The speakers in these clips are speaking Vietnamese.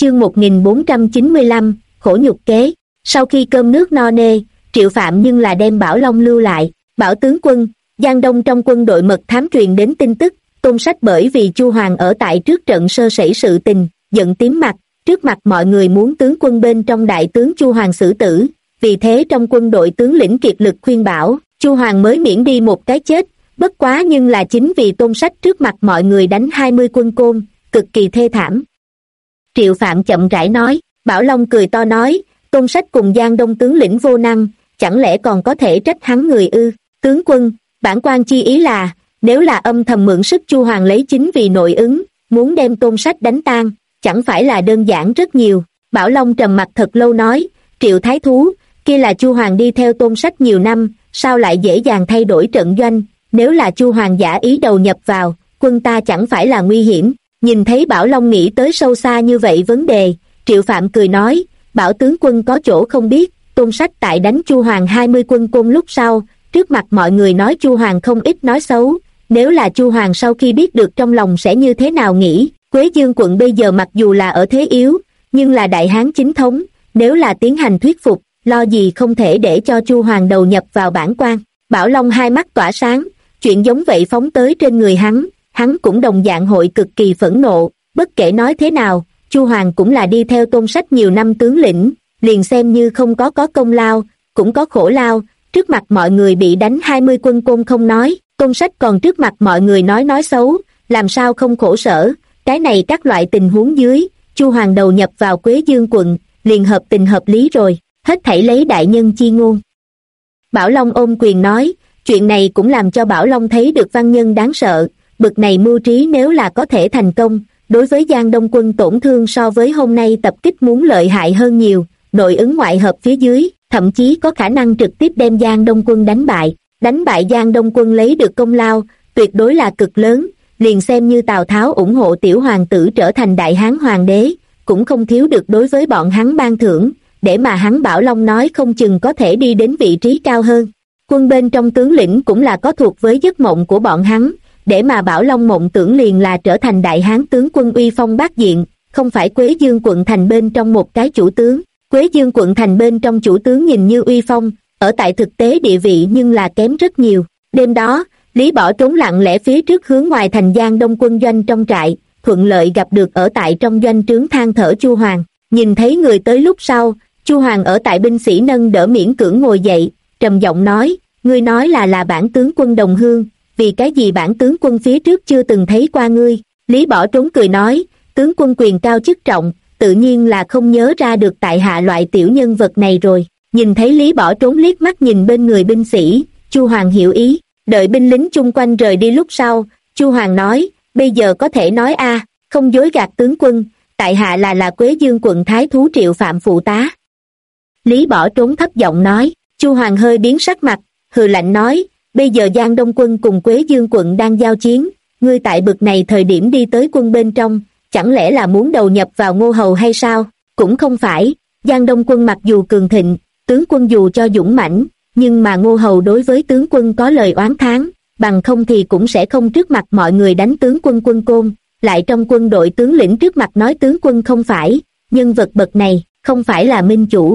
Chương 1495, khổ nhục kế. Sau khi cơm nước no nê, Triệu Phạm nhưng là đem Bảo Long lưu lại. Bảo tướng quân, Giang Đông trong quân đội mật thám truyền đến tin tức, Tôn Sách bởi vì Chu Hoàng ở tại trước trận sơ sẩy sự tình, giận tím mặt, trước mặt mọi người muốn tướng quân bên trong đại tướng Chu Hoàng xử tử, vì thế trong quân đội tướng lĩnh kiệt lực khuyên bảo, Chu Hoàng mới miễn đi một cái chết, bất quá nhưng là chính vì Tôn Sách trước mặt mọi người đánh 20 quân côn, cực kỳ thê thảm. Triệu Phạm chậm rãi nói. Bảo Long cười to nói, Tôn Sách cùng Giang Đông tướng lĩnh vô năng, chẳng lẽ còn có thể trách hắn người ư? Tướng quân, bản quan chi ý là, nếu là âm thầm mượn sức Chu Hoàng lấy chính vì nội ứng, muốn đem Tôn Sách đánh tan, chẳng phải là đơn giản rất nhiều. Bảo Long trầm mặt thật lâu nói, Triệu Thái Thú, kia là Chu Hoàng đi theo Tôn Sách nhiều năm, sao lại dễ dàng thay đổi trận doanh, nếu là Chu Hoàng giả ý đầu nhập vào, quân ta chẳng phải là nguy hiểm. Nhìn thấy Bảo Long nghĩ tới sâu xa như vậy vấn đề, Triệu Phạm cười nói, Bảo tướng quân có chỗ không biết, Tôn Sách tại đánh Chu Hoàng 20 quân côn lúc sau, trước mặt mọi người nói Chu Hoàng không ít nói xấu, nếu là Chu Hoàng sau khi biết được trong lòng sẽ như thế nào nghĩ. Quế Dương quận bây giờ mặc dù là ở thế yếu, nhưng là đại hán chính thống, nếu là tiến hành thuyết phục, lo gì không thể để cho Chu Hoàng đầu nhập vào bản quan. Bảo Long hai mắt tỏa sáng, chuyện giống vậy phóng tới trên người hắn cũng đồng dạng hội cực kỳ phẫn nộ, bất kể nói thế nào, Chu Hoàng cũng là đi theo Tôn Sách nhiều năm tướng lĩnh, liền xem như không có công lao, cũng có khổ lao, trước mặt mọi người bị đánh 20 quân côn không nói, Tôn Sách còn trước mặt mọi người nói xấu, làm sao không khổ sở, cái này các loại tình huống dưới, Chu Hoàng đầu nhập vào Quế Dương quận, liền hợp tình hợp lý rồi, hết thảy lấy đại nhân chi ngôn. Bảo Long ôm quyền nói, chuyện này cũng làm cho Bảo Long thấy được văn nhân đáng sợ, bực này mưu trí nếu là có thể thành công, đối với Giang Đông quân tổn thương so với hôm nay tập kích muốn lợi hại hơn nhiều, nội ứng ngoại hợp phía dưới, thậm chí có khả năng trực tiếp đem Giang Đông quân đánh bại Giang Đông quân lấy được công lao, tuyệt đối là cực lớn, liền xem như Tào Tháo ủng hộ tiểu hoàng tử trở thành đại hán hoàng đế, cũng không thiếu được đối với bọn hắn ban thưởng, để mà hắn Bảo Long nói không chừng có thể đi đến vị trí cao hơn. Quân bên trong tướng lĩnh cũng là có thuộc với giấc mộng của bọn hắn, để mà Bảo Long mộng tưởng liền là trở thành đại hán tướng quân uy phong bát diện, không phải Quế Dương quận thành bên trong một cái chủ tướng. Quế Dương quận thành bên trong chủ tướng nhìn như uy phong, ở tại thực tế địa vị nhưng là kém rất nhiều. Đêm đó, Lý Bỏ trốn lặng lẽ phía trước hướng ngoài thành Giang Đông quân doanh trong trại, thuận lợi gặp được ở tại trong doanh trướng than thở Chu Hoàng. Nhìn thấy người tới lúc sau, Chu Hoàng ở tại binh sĩ nâng đỡ miễn cưỡng ngồi dậy, trầm giọng nói, ngươi nói là bản tướng quân đồng hương, vì cái gì bản tướng quân phía trước chưa từng thấy qua ngươi? Lý Bỏ trốn cười nói, tướng quân quyền cao chức trọng, tự nhiên là không nhớ ra được tại hạ loại tiểu nhân vật này rồi. Nhìn thấy Lý Bỏ trốn liếc mắt nhìn bên người binh sĩ, Chu Hoàng hiểu ý, đợi binh lính chung quanh rời đi lúc sau, Chu Hoàng nói, bây giờ có thể nói không dối gạt tướng quân, tại hạ là Quế Dương quận Thái Thú Triệu Phạm phụ tá. Lý Bỏ trốn thấp giọng nói. Chu Hoàng hơi biến sắc mặt, hừ lạnh nói, bây giờ Giang Đông quân cùng Quế Dương quận đang giao chiến, ngươi tại bực này thời điểm đi tới quân bên trong, chẳng lẽ là muốn đầu nhập vào Ngô Hầu hay sao? Cũng không phải, Giang Đông quân mặc dù cường thịnh, tướng quân dù cho dũng mãnh, nhưng mà Ngô Hầu đối với tướng quân có lời oán thán, bằng không thì cũng sẽ không trước mặt mọi người đánh tướng quân côn, lại trong quân đội tướng lĩnh trước mặt nói tướng quân không phải, nhân vật bậc này, không phải là minh chủ.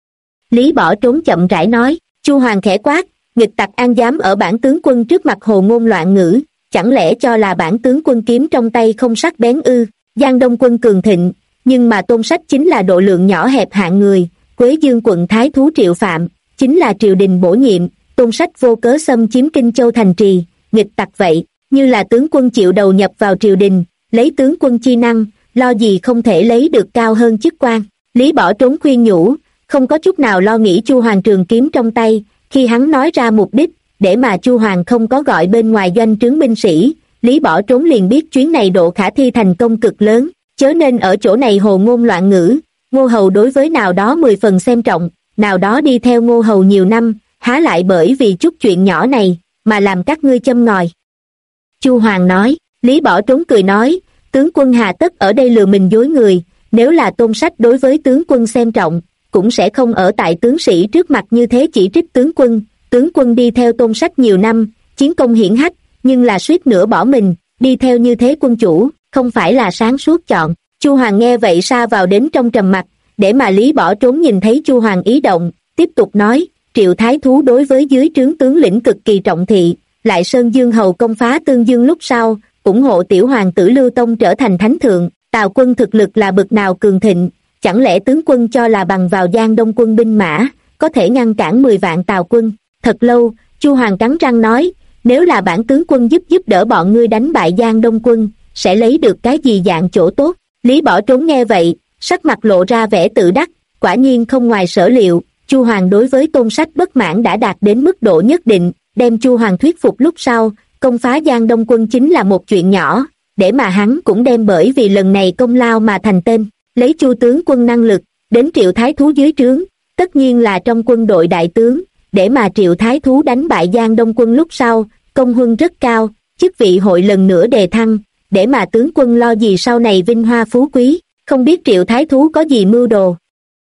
Lý Bỏ trốn chậm rãi nói. Chu Hoàng khẽ quát, nghịch tặc an dám ở bản tướng quân trước mặt hồ ngôn loạn ngữ, chẳng lẽ cho là bản tướng quân kiếm trong tay không sắc bén ư? Giang Đông quân cường thịnh, nhưng mà Tôn Sách chính là độ lượng nhỏ hẹp hạng người, Quế Dương quận Thái Thú Triệu Phạm, chính là triều đình bổ nhiệm, Tôn Sách vô cớ xâm chiếm Kinh Châu thành trì, nghịch tặc vậy, như là tướng quân chịu đầu nhập vào triều đình, lấy tướng quân chi năng, lo gì không thể lấy được cao hơn chức quan. Lý Bỏ trốn khuyên nhủ, không có chút nào lo nghĩ Chu Hoàng trường kiếm trong tay, khi hắn nói ra mục đích, để mà Chu Hoàng không có gọi bên ngoài doanh trướng binh sĩ, Lý Bỏ trốn liền biết chuyến này độ khả thi thành công cực lớn, chớ nên ở chỗ này hồ ngôn loạn ngữ. Ngô Hầu đối với nào đó 10 phần xem trọng, nào đó đi theo Ngô Hầu nhiều năm, há lại bởi vì chút chuyện nhỏ này mà làm các ngươi châm ngòi. Chu Hoàng nói. Lý Bỏ trốn cười nói, tướng quân hà tất ở đây lừa mình dối người, nếu là Tôn Sách đối với tướng quân xem trọng, cũng sẽ không ở tại tướng sĩ trước mặt như thế chỉ trích tướng quân đi theo Tôn Sách nhiều năm, chiến công hiển hách, nhưng là suýt nữa bỏ mình, đi theo như thế quân chủ, không phải là sáng suốt chọn. Chu Hoàng nghe vậy sa vào đến trong trầm mặc, để mà Lý Bỏ Trốn nhìn thấy Chu Hoàng ý động, tiếp tục nói, Triệu Thái Thú đối với dưới trướng tướng lĩnh cực kỳ trọng thị, lại Sơn Dương Hầu công phá Tương Dương lúc sau, ủng hộ tiểu hoàng tử Lưu Tông trở thành thánh thượng, Tào quân thực lực là bực nào cường thịnh, chẳng lẽ tướng quân cho là bằng vào Giang Đông quân binh mã, có thể ngăn cản 10 vạn Tào quân. Thật lâu, Chu Hoàng cắn răng nói, nếu là bản tướng quân giúp đỡ bọn ngươi đánh bại Giang Đông quân, sẽ lấy được cái gì dạng chỗ tốt. Lý Bỏ Trốn nghe vậy, sắc mặt lộ ra vẻ tự đắc, quả nhiên không ngoài sở liệu, Chu Hoàng đối với Tôn Sách bất mãn đã đạt đến mức độ nhất định, đem Chu Hoàng thuyết phục lúc sau, công phá Giang Đông quân chính là một chuyện nhỏ, để mà hắn cũng đem bởi vì lần này công lao mà thành tên, lấy Chu tướng quân năng lực, đến Triệu Thái Thú dưới trướng, tất nhiên là trong quân đội đại tướng, để mà Triệu Thái Thú đánh bại Giang Đông quân lúc sau, công huân rất cao, chức vị hội lần nữa đề thăng, để mà tướng quân lo gì sau này vinh hoa phú quý, không biết Triệu Thái Thú có gì mưu đồ.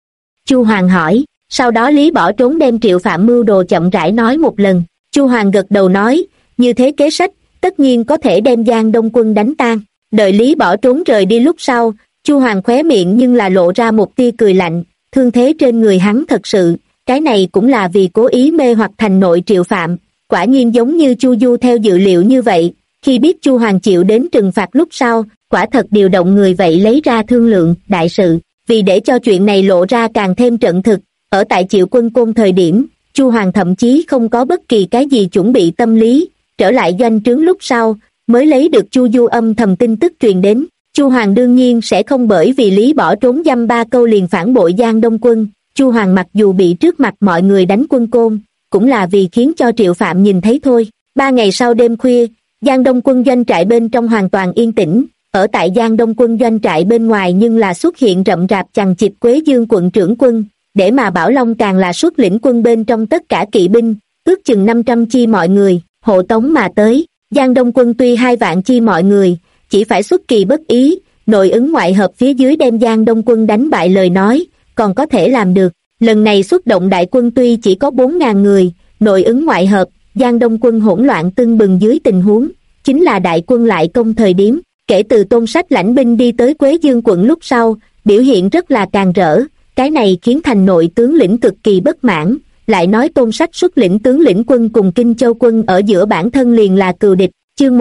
Chu Hoàng hỏi, sau đó Lý Bỏ Trốn đem Triệu Phạm mưu đồ chậm rãi nói một lần, Chu Hoàng gật đầu nói, như thế kế sách, tất nhiên có thể đem Giang Đông quân đánh tan. Đợi Lý Bỏ Trốn rời đi lúc sau, Chu Hoàng khóe miệng nhưng là lộ ra một tia cười lạnh, thương thế trên người hắn thật sự, cái này cũng là vì cố ý mê hoặc thành nội Triệu Phạm, quả nhiên giống như Chu Du theo dự liệu như vậy, khi biết Chu Hoàng chịu đến trừng phạt lúc sau, quả thật điều động người vậy lấy ra thương lượng đại sự, vì để cho chuyện này lộ ra càng thêm trận thực, ở tại Triệu Quân Côn thời điểm, Chu Hoàng thậm chí không có bất kỳ cái gì chuẩn bị tâm lý, trở lại doanh trướng lúc sau, mới lấy được Chu Du âm thầm tin tức truyền đến. Chu Hoàng đương nhiên sẽ không bởi vì Lý Bỏ Trốn dăm ba câu liền phản bội Giang Đông quân. Chu Hoàng mặc dù bị trước mặt mọi người đánh Quân Côn, cũng là vì khiến cho Triệu Phạm nhìn thấy thôi. 3 ngày sau đêm khuya, Giang Đông quân doanh trại bên trong hoàn toàn yên tĩnh, ở tại Giang Đông quân doanh trại bên ngoài nhưng là xuất hiện rậm rạp chằng chịt Quế Dương quận trưởng quân, để mà Bảo Long càng là xuất lĩnh quân bên trong tất cả kỵ binh, ước chừng 500 chi mọi người, hộ tống mà tới. Giang Đông quân tuy 2 vạn chi mọi người, chỉ phải xuất kỳ bất ý, nội ứng ngoại hợp phía dưới đem Giang Đông quân đánh bại lời nói, còn có thể làm được. Lần này xuất động đại quân tuy chỉ có 4.000 người, nội ứng ngoại hợp, Giang Đông quân hỗn loạn tưng bừng dưới tình huống, chính là đại quân lại công thời điểm. Kể từ Tôn Sách lãnh binh đi tới Quế Dương quận lúc sau, biểu hiện rất là càng rỡ, cái này khiến thành nội tướng lĩnh cực kỳ bất mãn, lại nói Tôn Sách xuất lĩnh tướng lĩnh quân cùng Kinh Châu quân ở giữa bản thân liền là cừu địch. Chương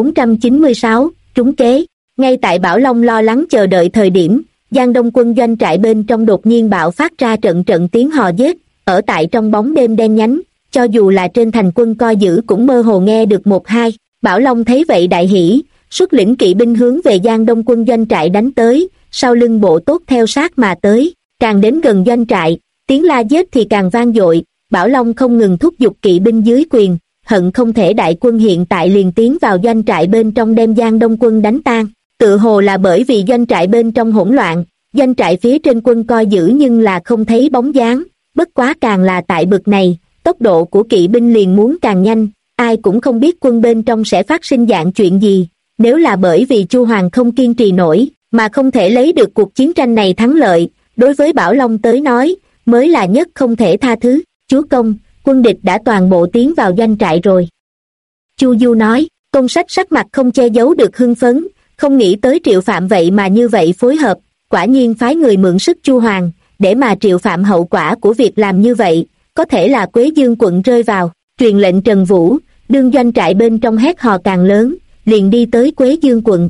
1496, trúng kế. Ngay tại Bảo Long lo lắng chờ đợi thời điểm, Giang Đông quân doanh trại bên trong đột nhiên bạo phát ra trận trận tiếng hò giết, ở tại trong bóng đêm đen nhánh, cho dù là trên thành quân coi giữ cũng mơ hồ nghe được một hai. Bảo Long thấy vậy đại hỉ, xuất lĩnh kỵ binh hướng về Giang Đông quân doanh trại đánh tới, sau lưng bộ tốt theo sát mà tới, càng đến gần doanh trại, tiếng la giết thì càng vang dội. Bảo Long không ngừng thúc giục kỵ binh dưới quyền, hận không thể đại quân hiện tại liền tiến vào doanh trại bên trong đem Giang Đông quân đánh tan. Tự hồ là bởi vì doanh trại bên trong hỗn loạn, doanh trại phía trên quân coi giữ nhưng là không thấy bóng dáng, bất quá càng là tại bực này, tốc độ của kỵ binh liền muốn càng nhanh, ai cũng không biết quân bên trong sẽ phát sinh dạng chuyện gì. Nếu là bởi vì Chu Hoàng không kiên trì nổi, mà không thể lấy được cuộc chiến tranh này thắng lợi, đối với Bảo Long tới nói, mới là nhất không thể tha thứ. Chúa công, quân địch đã toàn bộ tiến vào doanh trại rồi. Chu Du nói. Tôn Sách sắc mặt không che giấu được hưng phấn, không nghĩ tới Triệu Phạm vậy mà như vậy phối hợp, quả nhiên phái người mượn sức Chu Hoàng, để mà Triệu Phạm hậu quả của việc làm như vậy, có thể là Quế Dương quận rơi vào, truyền lệnh Trần Vũ, đương doanh trại bên trong hét hò càng lớn, liền đi tới Quế Dương quận.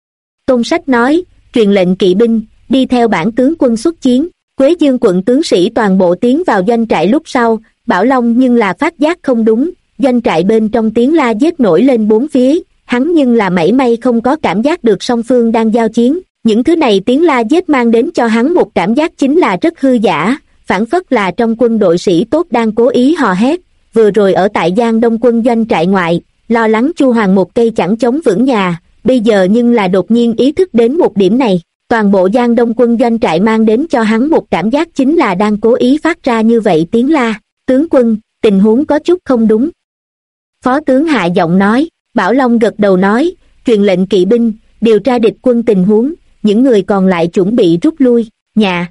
Tôn Sách nói, truyền lệnh kỵ binh, đi theo bản tướng quân xuất chiến. Quế Dương quận tướng sĩ toàn bộ tiến vào doanh trại lúc sau, Bảo Long nhưng là phát giác không đúng, doanh trại bên trong tiếng la giết nổi lên bốn phía, hắn nhưng là mảy may không có cảm giác được song phương đang giao chiến. Những thứ này tiếng la giết mang đến cho hắn một cảm giác chính là rất hư giả, phảng phất là trong quân đội sĩ tốt đang cố ý hò hét. Vừa rồi ở tại Giang Đông quân doanh trại ngoại, lo lắng Chu Hoàng một cây chẳng chống vững nhà, bây giờ nhưng là đột nhiên ý thức đến một điểm này. Toàn bộ Giang Đông quân doanh trại mang đến cho hắn một cảm giác chính là đang cố ý phát ra như vậy tiếng la. Tướng quân, tình huống có chút không đúng. Phó tướng hạ giọng nói. Bảo Long gật đầu nói, truyền lệnh kỵ binh, điều tra địch quân tình huống, những người còn lại chuẩn bị rút lui. Nhà.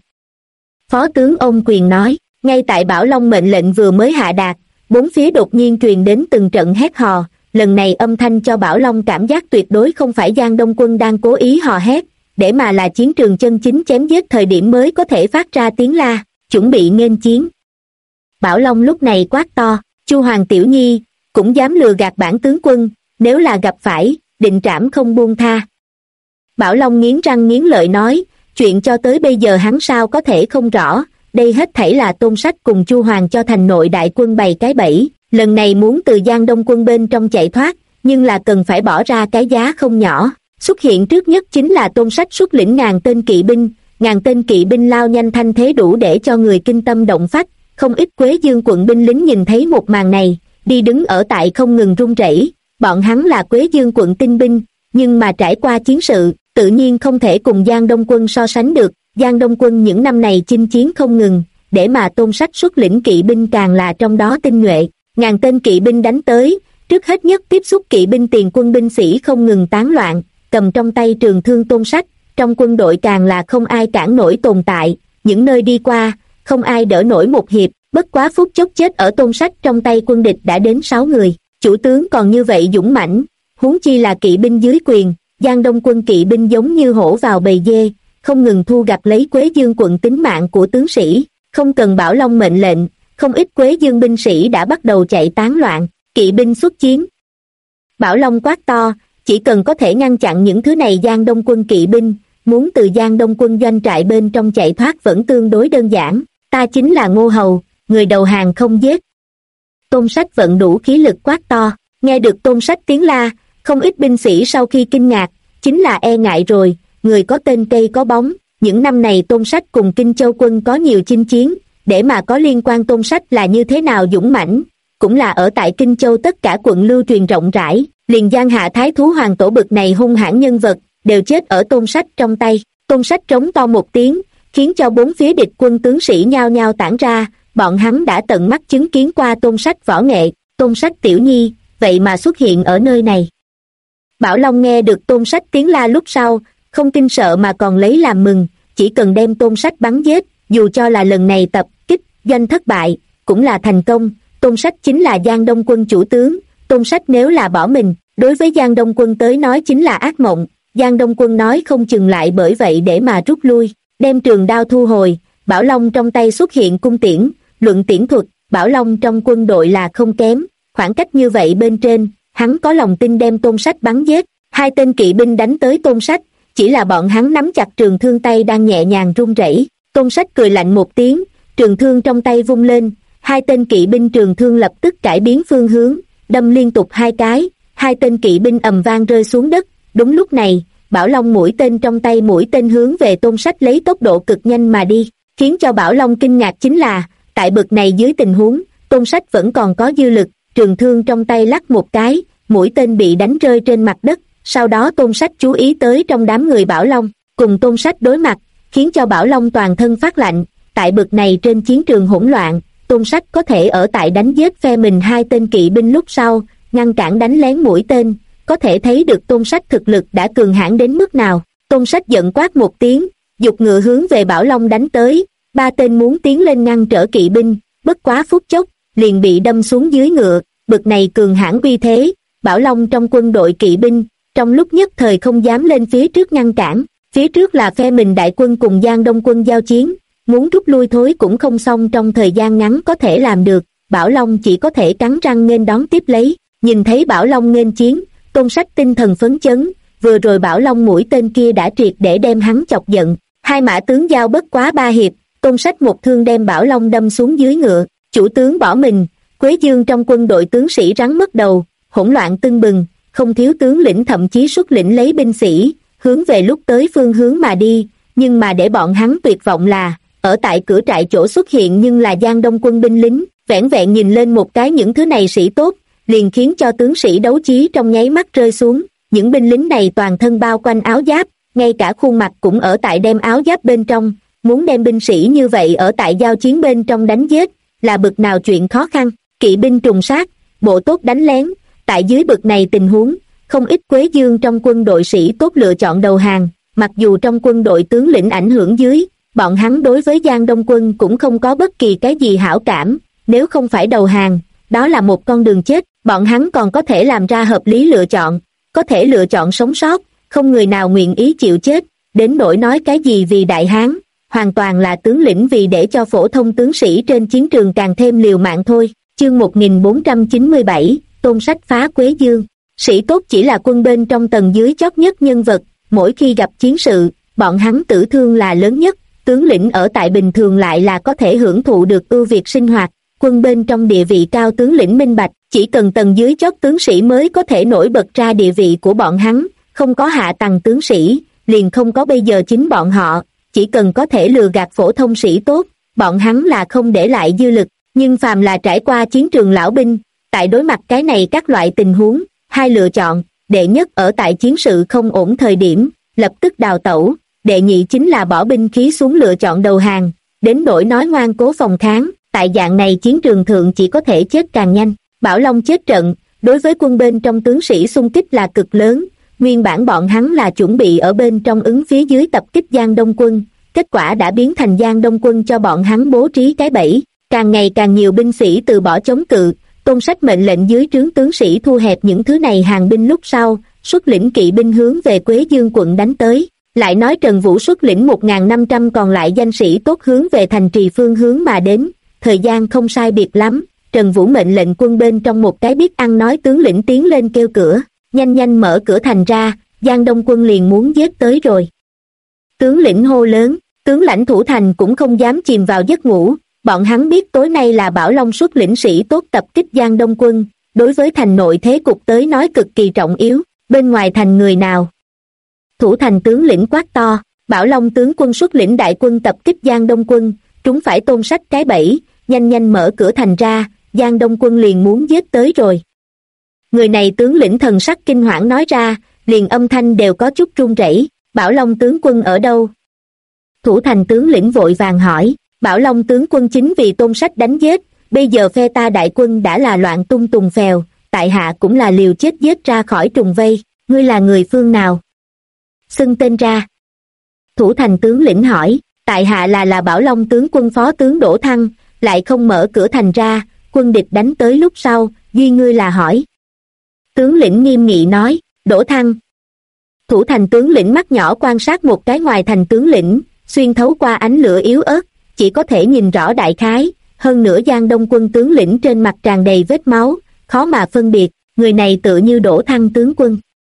Phó tướng ôm quyền nói. Ngay tại Bảo Long mệnh lệnh vừa mới hạ đạt, bốn phía đột nhiên truyền đến từng trận hét hò. Lần này âm thanh cho Bảo Long cảm giác tuyệt đối không phải Giang Đông quân đang cố ý hò hét, để mà là chiến trường chân chính chém giết thời điểm mới có thể phát ra tiếng la, chuẩn bị nghênh chiến. Bảo Long lúc này quát to, Chu Hoàng tiểu nhi, cũng dám lừa gạt bản tướng quân, nếu là gặp phải, định trảm không buông tha. Bảo Long nghiến răng nghiến lợi nói, chuyện cho tới bây giờ hắn sao có thể không rõ, đây hết thảy là Tôn Sách cùng Chu Hoàng cho thành nội đại quân bày cái bẫy, lần này muốn từ Giang Đông quân bên trong chạy thoát, nhưng là cần phải bỏ ra cái giá không nhỏ. Xuất hiện trước nhất chính là Tôn Sách xuất lĩnh ngàn tên kỵ binh lao nhanh thanh thế đủ để cho người kinh tâm động phách, không ít Quế Dương quận binh lính nhìn thấy một màn này, đi đứng ở tại không ngừng run rẩy. Bọn hắn là Quế Dương quận tinh binh, nhưng mà trải qua chiến sự, tự nhiên không thể cùng Giang Đông quân so sánh được. Giang Đông quân những năm này chinh chiến không ngừng, để mà Tôn Sách xuất lĩnh kỵ binh càng là trong đó tinh nhuệ. Ngàn tên kỵ binh đánh tới, trước hết nhất tiếp xúc kỵ binh tiền quân binh sĩ không ngừng tán loạn, cầm trong tay trường thương Tôn Sách, trong quân đội càng là không ai cản nổi tồn tại, những nơi đi qua, không ai đỡ nổi một hiệp, bất quá phút chốc chết ở Tôn Sách trong tay quân địch đã đến 6 người, chủ tướng còn như vậy dũng mãnh, huống chi là kỵ binh dưới quyền. Giang Đông quân kỵ binh giống như hổ vào bầy dê, không ngừng thu gặt lấy Quế Dương quận tính mạng của tướng sĩ, không cần Bảo Long mệnh lệnh, không ít Quế Dương binh sĩ đã bắt đầu chạy tán loạn, kỵ binh xuất chiến. Bảo Long quát to, chỉ cần có thể ngăn chặn những thứ này Giang Đông quân kỵ binh, muốn từ Giang Đông quân doanh trại bên trong chạy thoát vẫn tương đối đơn giản, ta chính là Ngô Hầu, người đầu hàng không giết. Tôn Sách vận đủ khí lực quát to, nghe được Tôn Sách tiếng la, không ít binh sĩ sau khi kinh ngạc, chính là e ngại rồi, người có tên cây có bóng, những năm này Tôn Sách cùng Kinh Châu quân có nhiều chinh chiến, để mà có liên quan Tôn Sách là như thế nào dũng mãnh, cũng là ở tại Kinh Châu tất cả quận lưu truyền rộng rãi, liền Giang Hạ Thái Thú Hoàng tổ bực này hung hãn nhân vật, đều chết ở Tôn Sách trong tay. Tôn Sách trống to một tiếng, khiến cho bốn phía địch quân tướng sĩ nhao nhao tản ra, bọn hắn đã tận mắt chứng kiến qua Tôn Sách võ nghệ. Tôn Sách tiểu nhi, vậy mà xuất hiện ở nơi này. Bảo Long nghe được Tôn Sách tiếng la lúc sau, không kinh sợ mà còn lấy làm mừng, chỉ cần đem Tôn Sách bắn giết, dù cho là lần này tập kích doanh thất bại, cũng là thành công. Tôn Sách chính là Giang Đông quân chủ tướng, Tôn Sách nếu là bỏ mình, đối với Giang Đông quân tới nói chính là ác mộng. Giang Đông quân nói không chừng lại bởi vậy để mà rút lui, đem trường đao thu hồi. Bảo Long trong tay xuất hiện cung tiễn, luận tiễn thuật, Bảo Long trong quân đội là không kém, khoảng cách như vậy bên trên, hắn có lòng tin đem Tôn Sách bắn giết. Hai tên kỵ binh đánh tới Tôn Sách, chỉ là bọn hắn nắm chặt trường thương tay đang nhẹ nhàng run rẩy. Tôn Sách cười lạnh một tiếng, trường thương trong tay vung lên, hai tên kỵ binh trường thương lập tức cải biến phương hướng, đâm liên tục hai cái, hai tên kỵ binh ầm vang rơi xuống đất. Đúng lúc này, Bảo Long mũi tên trong tay mũi tên hướng về Tôn Sách lấy tốc độ cực nhanh mà đi, khiến cho Bảo Long kinh ngạc chính là, tại bực này dưới tình huống, Tôn Sách vẫn còn có dư lực, trường thương trong tay lắc một cái, mũi tên bị đánh rơi trên mặt đất. Sau đó Tôn Sách chú ý tới trong đám người Bảo Long, cùng Tôn Sách đối mặt, khiến cho Bảo Long toàn thân phát lạnh. Tại bực này trên chiến trường hỗn loạn, Tôn Sách có thể ở tại đánh giết phe mình hai tên kỵ binh lúc sau, ngăn cản đánh lén mũi tên, có thể thấy được Tôn Sách thực lực đã cường hãn đến mức nào. Tôn Sách giận quát một tiếng, giục ngựa hướng về Bảo Long đánh tới, ba tên muốn tiến lên ngăn trở kỵ binh, bất quá phút chốc, liền bị đâm xuống dưới ngựa. Bực này cường hãn uy thế, Bảo Long trong quân đội kỵ binh, trong lúc nhất thời không dám lên phía trước ngăn cản, phía trước là phe mình đại quân cùng Giang Đông quân giao chiến, muốn rút lui thối cũng không xong trong thời gian ngắn có thể làm được, Bảo Long chỉ có thể cắn răng nghênh đón tiếp lấy. Nhìn thấy Bảo Long nghênh chiến, Tôn Sách tinh thần phấn chấn, vừa rồi Bảo Long mũi tên kia đã triệt để đem hắn chọc giận, hai mã tướng giao bất quá 3 hiệp, Tôn Sách một thương đem Bảo Long đâm xuống dưới ngựa. Chủ tướng bỏ mình, Quế Dương trong quân đội tướng sĩ rắn mất đầu, hỗn loạn tưng bừng, không thiếu tướng lĩnh thậm chí xuất lĩnh lấy binh sĩ, hướng về lúc tới phương hướng mà đi, nhưng mà để bọn hắn tuyệt vọng là, ở tại cửa trại chỗ xuất hiện nhưng là Giang Đông quân binh lính, vẻn vẹn nhìn lên một cái những thứ này sĩ tốt, liền khiến cho tướng sĩ đấu trí trong nháy mắt rơi xuống. Những binh lính này toàn thân bao quanh áo giáp, ngay cả khuôn mặt cũng ở tại đem áo giáp bên trong, muốn đem binh sĩ như vậy ở tại giao chiến bên trong đánh giết, là bực nào chuyện khó khăn. Kỵ binh trùng sát, bộ tốt đánh lén, tại dưới bực này tình huống, không ít Quế Dương trong quân đội sĩ tốt lựa chọn đầu hàng, mặc dù trong quân đội tướng lĩnh ảnh hưởng dưới, bọn hắn đối với Giang Đông quân cũng không có bất kỳ cái gì hảo cảm, nếu không phải đầu hàng, đó là một con đường chết, bọn hắn còn có thể làm ra hợp lý lựa chọn, có thể lựa chọn sống sót, không người nào nguyện ý chịu chết, đến nỗi nói cái gì vì đại hán, hoàn toàn là tướng lĩnh vì để cho phổ thông tướng sĩ trên chiến trường càng thêm liều mạng thôi. Chương 1497, Tôn Sách phá Quế Dương. Sĩ tốt chỉ là quân bên trong tầng dưới chót nhất nhân vật, mỗi khi gặp chiến sự, bọn hắn tử thương là lớn nhất, tướng lĩnh ở tại bình thường lại là có thể hưởng thụ được ưu việt sinh hoạt. Quân bên trong địa vị cao tướng lĩnh minh bạch, chỉ cần tầng dưới chót tướng sĩ mới có thể nổi bật ra địa vị của bọn hắn, không có hạ tầng tướng sĩ, liền không có bây giờ chính bọn họ, chỉ cần có thể lừa gạt phổ thông sĩ tốt, bọn hắn là không để lại dư lực, nhưng phàm là trải qua chiến trường lão binh, tại đối mặt cái này các loại tình huống, hai lựa chọn, đệ nhất ở tại chiến sự không ổn thời điểm, lập tức đào tẩu, đệ nhị chính là bỏ binh khí xuống lựa chọn đầu hàng, đến nỗi nói ngoan cố phòng kháng, tại dạng này chiến trường thượng chỉ có thể chết càng nhanh. Bảo Long chết trận, đối với quân bên trong tướng sĩ xung kích là cực lớn, nguyên bản bọn hắn là chuẩn bị ở bên trong ứng phía dưới tập kích Giang Đông quân, kết quả đã biến thành Giang Đông quân cho bọn hắn bố trí cái bẫy, càng ngày càng nhiều binh sĩ từ bỏ chống cự. Tôn Sách mệnh lệnh dưới trướng tướng sĩ thu hẹp những thứ này hàng binh, lúc sau xuất lĩnh kỵ binh hướng về Quế Dương quận đánh tới. Lại nói Trần Vũ xuất lĩnh 1.500 còn lại danh sĩ tốt hướng về thành trì phương hướng mà đến. Thời gian không sai biệt lắm, Trần Vũ mệnh lệnh quân bên trong một cái biết ăn nói tướng lĩnh tiến lên kêu cửa, nhanh nhanh mở cửa thành ra, Giang Đông quân liền muốn giết tới rồi. Tướng lĩnh hô lớn, tướng lãnh thủ thành cũng không dám chìm vào giấc ngủ, bọn hắn biết tối nay là Bảo Long xuất lĩnh sĩ tốt tập kích Giang Đông quân, đối với thành nội thế cục tới nói cực kỳ trọng yếu, bên ngoài thành người nào. Thủ thành tướng lĩnh quát to, Bảo Long tướng quân xuất lĩnh đại quân tập kích Giang Đông quân, trúng phải Tôn Sách cái bẫy, nhanh nhanh mở cửa thành ra, Giang Đông quân liền muốn giết tới rồi. Người này tướng lĩnh thần sắc kinh hoảng nói ra, liền âm thanh đều có chút run rẩy. Bảo Long tướng quân ở đâu? Thủ thành tướng lĩnh vội vàng hỏi, Bảo Long tướng quân chính vì Tôn Sách đánh giết, bây giờ phe ta đại quân đã là loạn tung tùng phèo, tại hạ cũng là liều chết giết ra khỏi trùng vây, ngươi là người phương nào? Xưng tên ra. Thủ thành tướng lĩnh hỏi, tại hạ là Bảo Long tướng quân phó tướng Đỗ Thăng, lại không mở cửa thành ra, quân địch đánh tới lúc sau, duy ngươi là hỏi. Tướng lĩnh nghiêm nghị nói, Đỗ Thăng. Thủ thành tướng lĩnh mắt nhỏ quan sát một cái ngoài thành tướng lĩnh, xuyên thấu qua ánh lửa yếu ớt, chỉ có thể nhìn rõ đại khái, hơn nữa Giang Đông quân tướng lĩnh trên mặt tràn đầy vết máu, khó mà phân biệt, người này tựa như Đỗ Thăng tướng quân.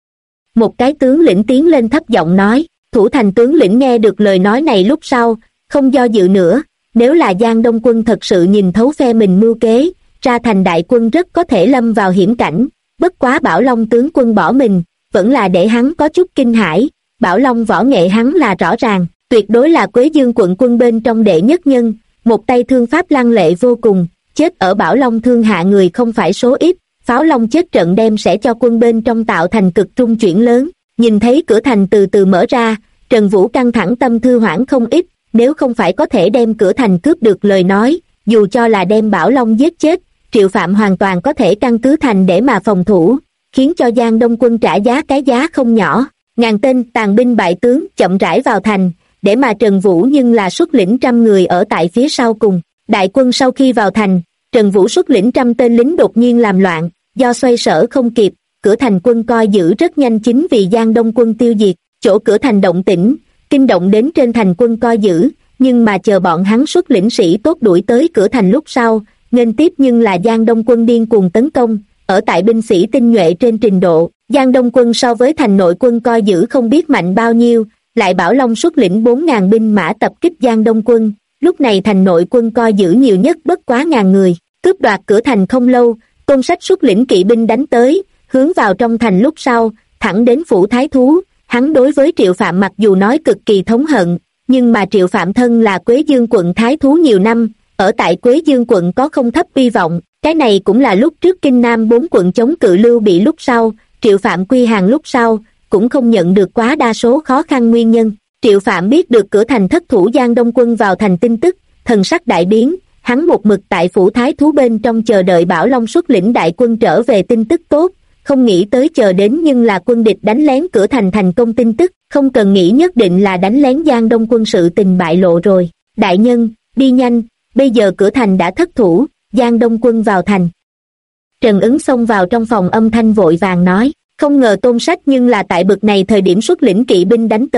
Một cái tướng lĩnh tiến lên thấp giọng nói, thủ thành tướng lĩnh nghe được lời nói này lúc sau, không do dự nữa, nếu là Giang Đông quân thật sự nhìn thấu phe mình mưu kế, ra thành đại quân rất có thể lâm vào hiểm cảnh, bất quá Bảo Long tướng quân bỏ mình, vẫn là để hắn có chút kinh hãi. Bảo Long võ nghệ hắn là rõ ràng, tuyệt đối là Quế Dương quận quân bên trong đệ nhất nhân, một tay thương pháp lăng lệ vô cùng, chết ở Bảo Long thương hạ người không phải số ít, Pháo Long chết trận đem sẽ cho quân bên trong tạo thành cực trung chuyển lớn. Nhìn thấy cửa thành từ từ mở ra, Trần Vũ căng thẳng tâm thư hoảng không ít, nếu không phải có thể đem cửa thành cướp được lời nói, dù cho là đem Bảo Long giết chết, Triệu Phạm hoàn toàn có thể căn cứ thành để mà phòng thủ, khiến cho Giang Đông quân trả giá cái giá không nhỏ. Ngàn tên tàn binh bại tướng chậm rãi vào thành, để mà Trần Vũ nhưng là xuất lĩnh 100 người ở tại phía sau cùng. Đại quân sau khi vào thành, Trần Vũ xuất lĩnh 100 tên lính đột nhiên làm loạn, do xoay sở không kịp, cửa thành quân coi giữ rất nhanh chính vì Giang Đông quân tiêu diệt, chỗ cửa thành động tĩnh, kinh động đến trên thành quân coi giữ, nhưng mà chờ bọn hắn xuất lĩnh sĩ tốt đuổi tới cửa thành lúc sau, nghênh tiếp nhưng là Giang Đông quân điên cuồng tấn công, ở tại binh sĩ tinh nhuệ trên trình độ, Giang Đông quân so với thành nội quân coi giữ không biết mạnh bao nhiêu, lại Bảo Long xuất lĩnh 4.000 binh mã tập kích Giang Đông quân, lúc này thành nội quân coi giữ nhiều nhất bất quá 1.000 người, cướp đoạt cửa thành không lâu, Tôn Sách xuất lĩnh kỵ binh đánh tới, hướng vào trong thành lúc sau, thẳng đến phủ thái thú. Hắn đối với Triệu Phạm mặc dù nói cực kỳ thống hận, nhưng mà Triệu Phạm thân là Quế Dương quận thái thú nhiều năm, ở tại Quế Dương quận có không thấp uy vọng, cái này cũng là lúc trước Kinh Nam 4 quận chống cự Lưu Bị lúc sau, Triệu Phạm quy hàng lúc sau, cũng không nhận được quá đa số khó khăn nguyên nhân. Triệu Phạm biết được cửa thành thất thủ Giang Đông quân vào thành tin tức, thần sắc đại biến, hắn một mực tại phủ thái thú bên trong chờ đợi Bảo Long xuất lĩnh đại quân trở về tin tức tốt, không nghĩ tới chờ đến nhưng là quân địch đánh lén cửa thành thành công tin tức, không cần nghĩ nhất định là đánh lén Giang Đông quân sự tình bại lộ rồi. Đại nhân, đi nhanh, bây giờ cửa thành đã thất thủ, Giang Đông quân vào thành. Trần Ứng xông vào trong phòng âm thanh vội vàng nói, không ngờ Tôn Sách nhưng là tại bực này thời điểm xuất lĩnh kỵ binh đánh tới,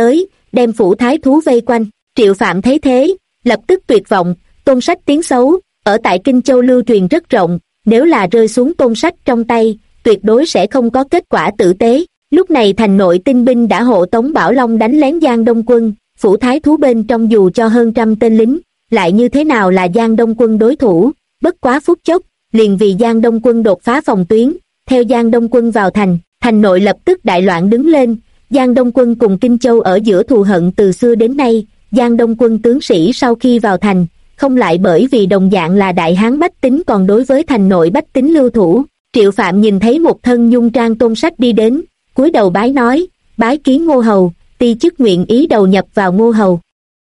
đem phủ thái thú vây quanh. Triệu Phạm thấy thế, lập tức tuyệt vọng, tôn sách tiếng xấu, ở tại Kinh Châu lưu truyền rất rộng, nếu là rơi xuống tôn sách trong tay, tuyệt đối sẽ không có kết quả tử tế. Lúc này thành nội tinh binh đã hộ tống Bảo Long đánh lén Giang Đông quân, phủ thái thú bên trong dù cho hơn 100 tên lính, lại như thế nào là Giang Đông quân đối thủ, bất quá phút chốc, liền vì Giang Đông quân đột phá phòng tuyến, theo Giang Đông quân vào thành, thành nội lập tức đại loạn đứng lên. Giang Đông quân cùng Kinh Châu ở giữa thù hận từ xưa đến nay, Giang Đông quân tướng sĩ sau khi vào thành, không lại bởi vì đồng dạng là đại hán bách tính còn đối với thành nội bách tính lưu thủ. Triệu Phạm nhìn thấy một thân nhung trang tôn sách đi đến, cúi đầu bái nói, bái kiến Ngô hầu, ti chức nguyện ý đầu nhập vào Ngô hầu.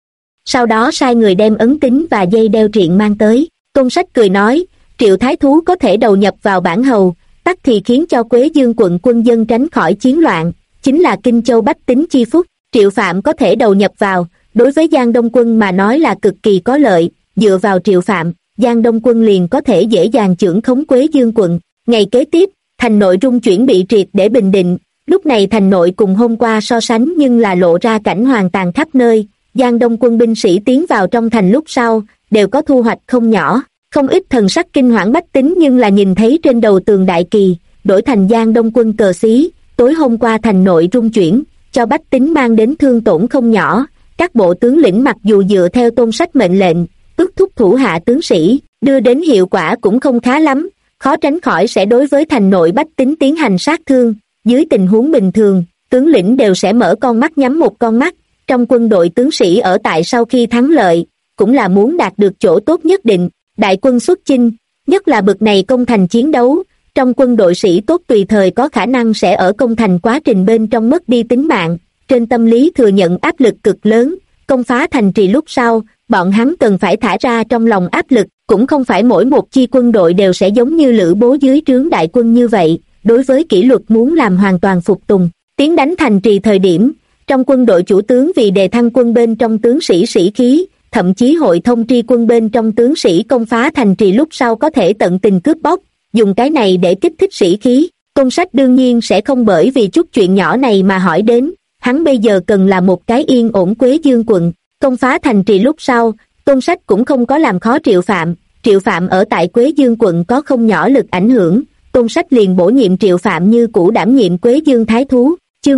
Sau đó sai người đem ấn tín và dây đeo triện mang tới. Tôn sách cười nói, Triệu thái thú có thể đầu nhập vào bản hầu, tắc thì khiến cho Quế Dương quận quân dân tránh khỏi chiến loạn, chính là Kinh Châu bách tính chi phúc. Triệu Phạm có thể đầu nhập vào, đối với Giang Đông quân mà nói là cực kỳ có lợi, dựa vào Triệu Phạm, Giang Đông quân liền có thể dễ dàng chưởng khống Quế Dương quận. Ngày kế tiếp, thành nội rung chuyển bị triệt để bình định, lúc này thành nội cùng hôm qua so sánh nhưng là lộ ra cảnh hoàng tàn khắp nơi. Giang Đông quân binh sĩ tiến vào trong thành lúc sau, đều có thu hoạch không nhỏ, không ít thần sắc kinh hoảng bách tính nhưng là nhìn thấy trên đầu tường đại kỳ, đổi thành Giang Đông quân cờ xí, tối hôm qua thành nội rung chuyển, cho bách tính mang đến thương tổn không nhỏ. Các bộ tướng lĩnh mặc dù dựa theo tôn sách mệnh lệnh, ước thúc thủ hạ tướng sĩ, đưa đến hiệu quả cũng không khá lắm, khó tránh khỏi sẽ đối với thành nội bách tính tiến hành sát thương. Dưới tình huống bình thường, tướng lĩnh đều sẽ mở con mắt nhắm một con mắt, trong quân đội tướng sĩ ở tại sau khi thắng lợi, cũng là muốn đạt được chỗ tốt nhất định. Đại quân xuất chinh, nhất là bực này công thành chiến đấu, trong quân đội sĩ tốt tùy thời có khả năng sẽ ở công thành quá trình bên trong mất đi tính mạng, trên tâm lý thừa nhận áp lực cực lớn. Công phá thành trì lúc sau, bọn hắn cần phải thả ra trong lòng áp lực, cũng không phải mỗi một chi quân đội đều sẽ giống như Lữ Bố dưới trướng đại quân như vậy, đối với kỷ luật muốn làm hoàn toàn phục tùng. Tiến đánh thành trì thời điểm, trong quân đội chủ tướng vì đề thăng quân bên trong tướng sĩ sĩ khí, thậm chí hội thông tri quân bên trong tướng sĩ công phá thành trì lúc sau có thể tận tình cướp bóc, dùng cái này để kích thích sĩ khí. Tôn sách đương nhiên sẽ không bởi vì chút chuyện nhỏ này mà hỏi đến, hắn bây giờ cần là một cái yên ổn Quế Dương quận. Công phá thành trì lúc sau, tôn sách cũng không có làm khó Triệu Phạm. Triệu Phạm ở tại Quế Dương quận có không nhỏ lực ảnh hưởng, tôn sách liền bổ nhiệm Triệu Phạm như cũ đảm nhiệm Quế Dương thái thú. Chương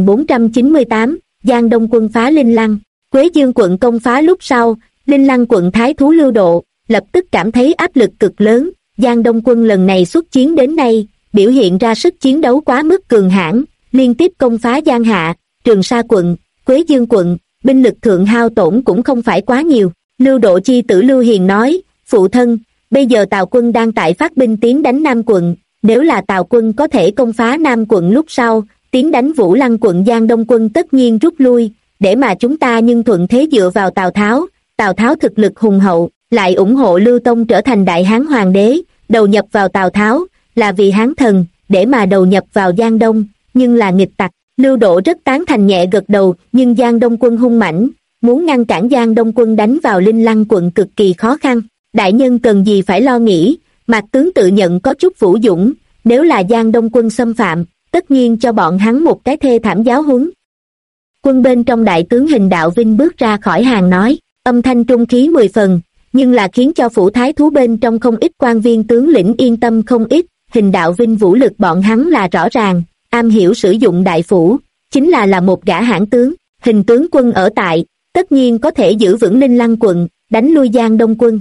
1498, Giang Đông quân phá Linh Lăng. Quế Dương quận công phá lúc sau, Linh Lăng quận thái thú Lưu Độ lập tức cảm thấy áp lực cực lớn. Giang Đông quân lần này xuất chiến đến nay, biểu hiện ra sức chiến đấu quá mức cường hãn, liên tiếp công phá Giang Hạ, Trường Sa quận, Quế Dương quận, binh lực thượng hao tổn cũng không phải quá nhiều. Lưu Độ chi tử Lưu Hiền nói, phụ thân, bây giờ Tào quân đang tại phát binh tiến đánh Nam quận, nếu là Tào quân có thể công phá Nam quận lúc sau, tiến đánh Vũ Lăng quận, Giang Đông quân tất nhiên rút lui, để mà chúng ta nhưng thuận thế dựa vào Tào Tháo. Tào Tháo thực lực hùng hậu, lại ủng hộ Lưu Tông trở thành đại hán hoàng đế, đầu nhập vào Tào Tháo là vì hán thần, để mà đầu nhập vào Giang Đông nhưng là nghịch tặc. Lưu Độ rất tán thành nhẹ gật đầu, nhưng Giang Đông quân hung mãnh, muốn ngăn cản Giang Đông quân đánh vào Linh Lăng quận cực kỳ khó khăn. Đại nhân cần gì phải lo nghĩ, Mạc tướng tự nhận có chút vũ dũng, nếu là Giang Đông quân xâm phạm, tất nhiên cho bọn hắn một cái thê thảm giáo huấn. Quân bên trong đại tướng Hình Đạo Vinh bước ra khỏi hàng nói, âm thanh trung khí 10 phần, nhưng là khiến cho phủ thái thú bên trong không ít quan viên tướng lĩnh yên tâm không ít. Hình Đạo Vinh vũ lực bọn hắn là rõ ràng, am hiểu sử dụng đại phủ, chính là một gã hãn tướng. Hình tướng quân ở tại, tất nhiên có thể giữ vững Linh Lăng quận, đánh lui Giang Đông quân.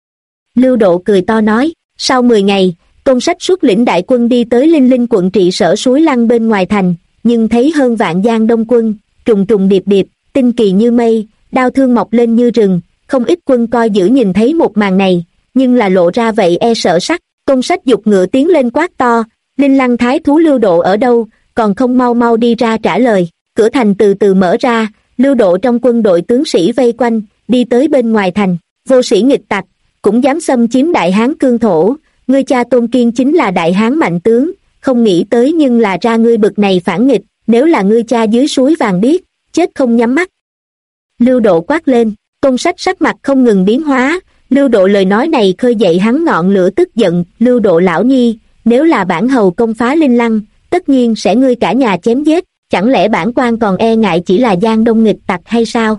Lưu Độ cười to nói, sau 10 ngày, Tôn sách xuất lĩnh đại quân đi tới Linh Linh quận trị sở Suối Lăng bên ngoài thành, nhưng thấy hơn vạn Giang Đông quân, trùng trùng điệp điệp, tinh kỳ như mây, đao thương mọc lên như rừng. Không ít quân coi giữ nhìn thấy một màn này, nhưng là lộ ra vậy e sợ sắc. Tôn sách giục ngựa tiến lên quát to, Linh Lăng thái thú Lưu Độ ở đâu, còn không mau mau đi ra trả lời. Cửa thành từ từ mở ra, Lưu Độ trong quân đội tướng sĩ vây quanh, đi tới bên ngoài thành. Vô sĩ nghịch tặc, cũng dám xâm chiếm Đại Hán cương thổ, ngươi cha Tôn Kiên chính là Đại Hán mạnh tướng, không nghĩ tới nhưng là ra ngươi bực này phản nghịch, nếu là ngươi cha dưới suối vàng biết, chết không nhắm mắt. Lưu Độ quát lên. Tôn sách sắc mặt không ngừng biến hóa, Lưu Độ lời nói này khơi dậy hắn ngọn lửa tức giận. Lưu Độ lão nhi, nếu là bản hầu công phá Linh Lăng, tất nhiên sẽ ngươi cả nhà chém giết. chẳng lẽ bản quan còn e ngại chỉ là Giang Đông nghịch tặc hay sao?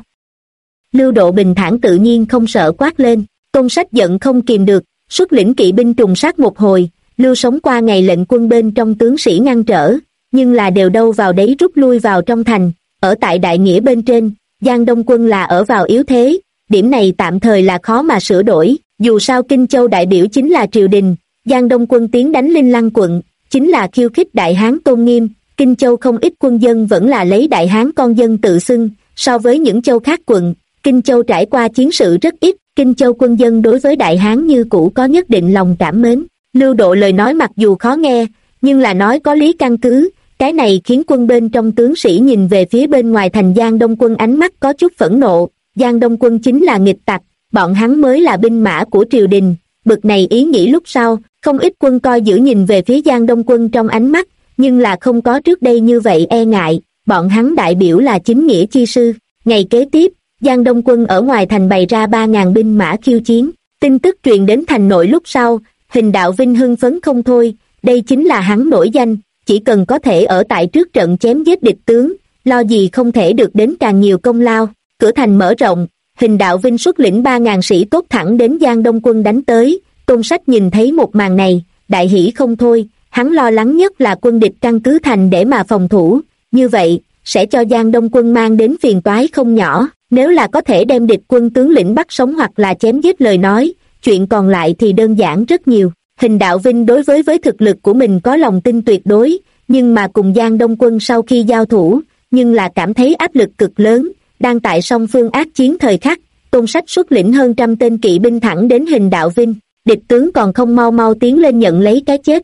Lưu Độ bình thản tự nhiên không sợ quát lên. Tôn Sách giận không kìm được, xuất lĩnh kỵ binh trùng sát một hồi. Lưu Sống qua ngày lệnh quân bên trong tướng sĩ ngăn trở, nhưng là đều đâu vào đấy rút lui vào trong thành. Ở tại đại nghĩa bên trên, Giang Đông quân là ở vào yếu thế, điểm này tạm thời là khó mà sửa đổi. Dù sao Kinh Châu đại biểu chính là triều đình, Giang Đông quân tiến đánh Linh Lăng quận chính là khiêu khích Đại Hán tôn nghiêm. Kinh Châu không ít quân dân vẫn là lấy Đại Hán con dân tự xưng, so với những châu khác quận, Kinh Châu trải qua chiến sự rất ít. Kinh Châu quân dân đối với Đại Hán như cũ có nhất định lòng cảm mến. Lưu Độ lời nói mặc dù khó nghe, nhưng là nói có lý căn cứ, cái này khiến quân bên trong tướng sĩ nhìn về phía bên ngoài thành Giang Đông quân ánh mắt có chút phẫn nộ. Giang Đông quân chính là nghịch tặc, bọn hắn mới là binh mã của triều đình. Bực này ý nghĩ lúc sau, không ít quân coi giữ nhìn về phía Giang Đông quân trong ánh mắt, nhưng là không có trước đây như vậy e ngại, bọn hắn đại biểu là chính nghĩa chi sư. Ngày kế tiếp, Giang Đông quân ở ngoài thành bày ra 3.000 binh mã khiêu chiến. Tin tức truyền đến thành nội lúc sau, Hình Đạo Vinh hưng phấn không thôi, đây chính là hắn nổi danh, chỉ cần có thể ở tại trước trận chém giết địch tướng, lo gì không thể được đến càng nhiều công lao. Cửa thành mở rộng, Hình Đạo Vinh xuất lĩnh 3.000 sĩ tốt thẳng đến Giang Đông quân đánh tới. Tôn Sách nhìn thấy một màn này, đại hỉ không thôi, hắn lo lắng nhất là quân địch căn cứ thành để mà phòng thủ, như vậy sẽ cho Giang Đông quân mang đến phiền toái không nhỏ. Nếu là có thể đem địch quân tướng lĩnh bắt sống hoặc là chém giết lời nói, chuyện còn lại thì đơn giản rất nhiều. Hình Đạo Vinh đối với thực lực của mình có lòng tin tuyệt đối, nhưng mà cùng Giang Đông quân sau khi giao thủ, nhưng là cảm thấy áp lực cực lớn. Đang tại song phương ác chiến thời khắc, Tôn Sách xuất lĩnh hơn 100 tên kỵ binh thẳng đến Hình Đạo Vinh. Địch tướng còn không mau mau tiến lên nhận lấy cái chết.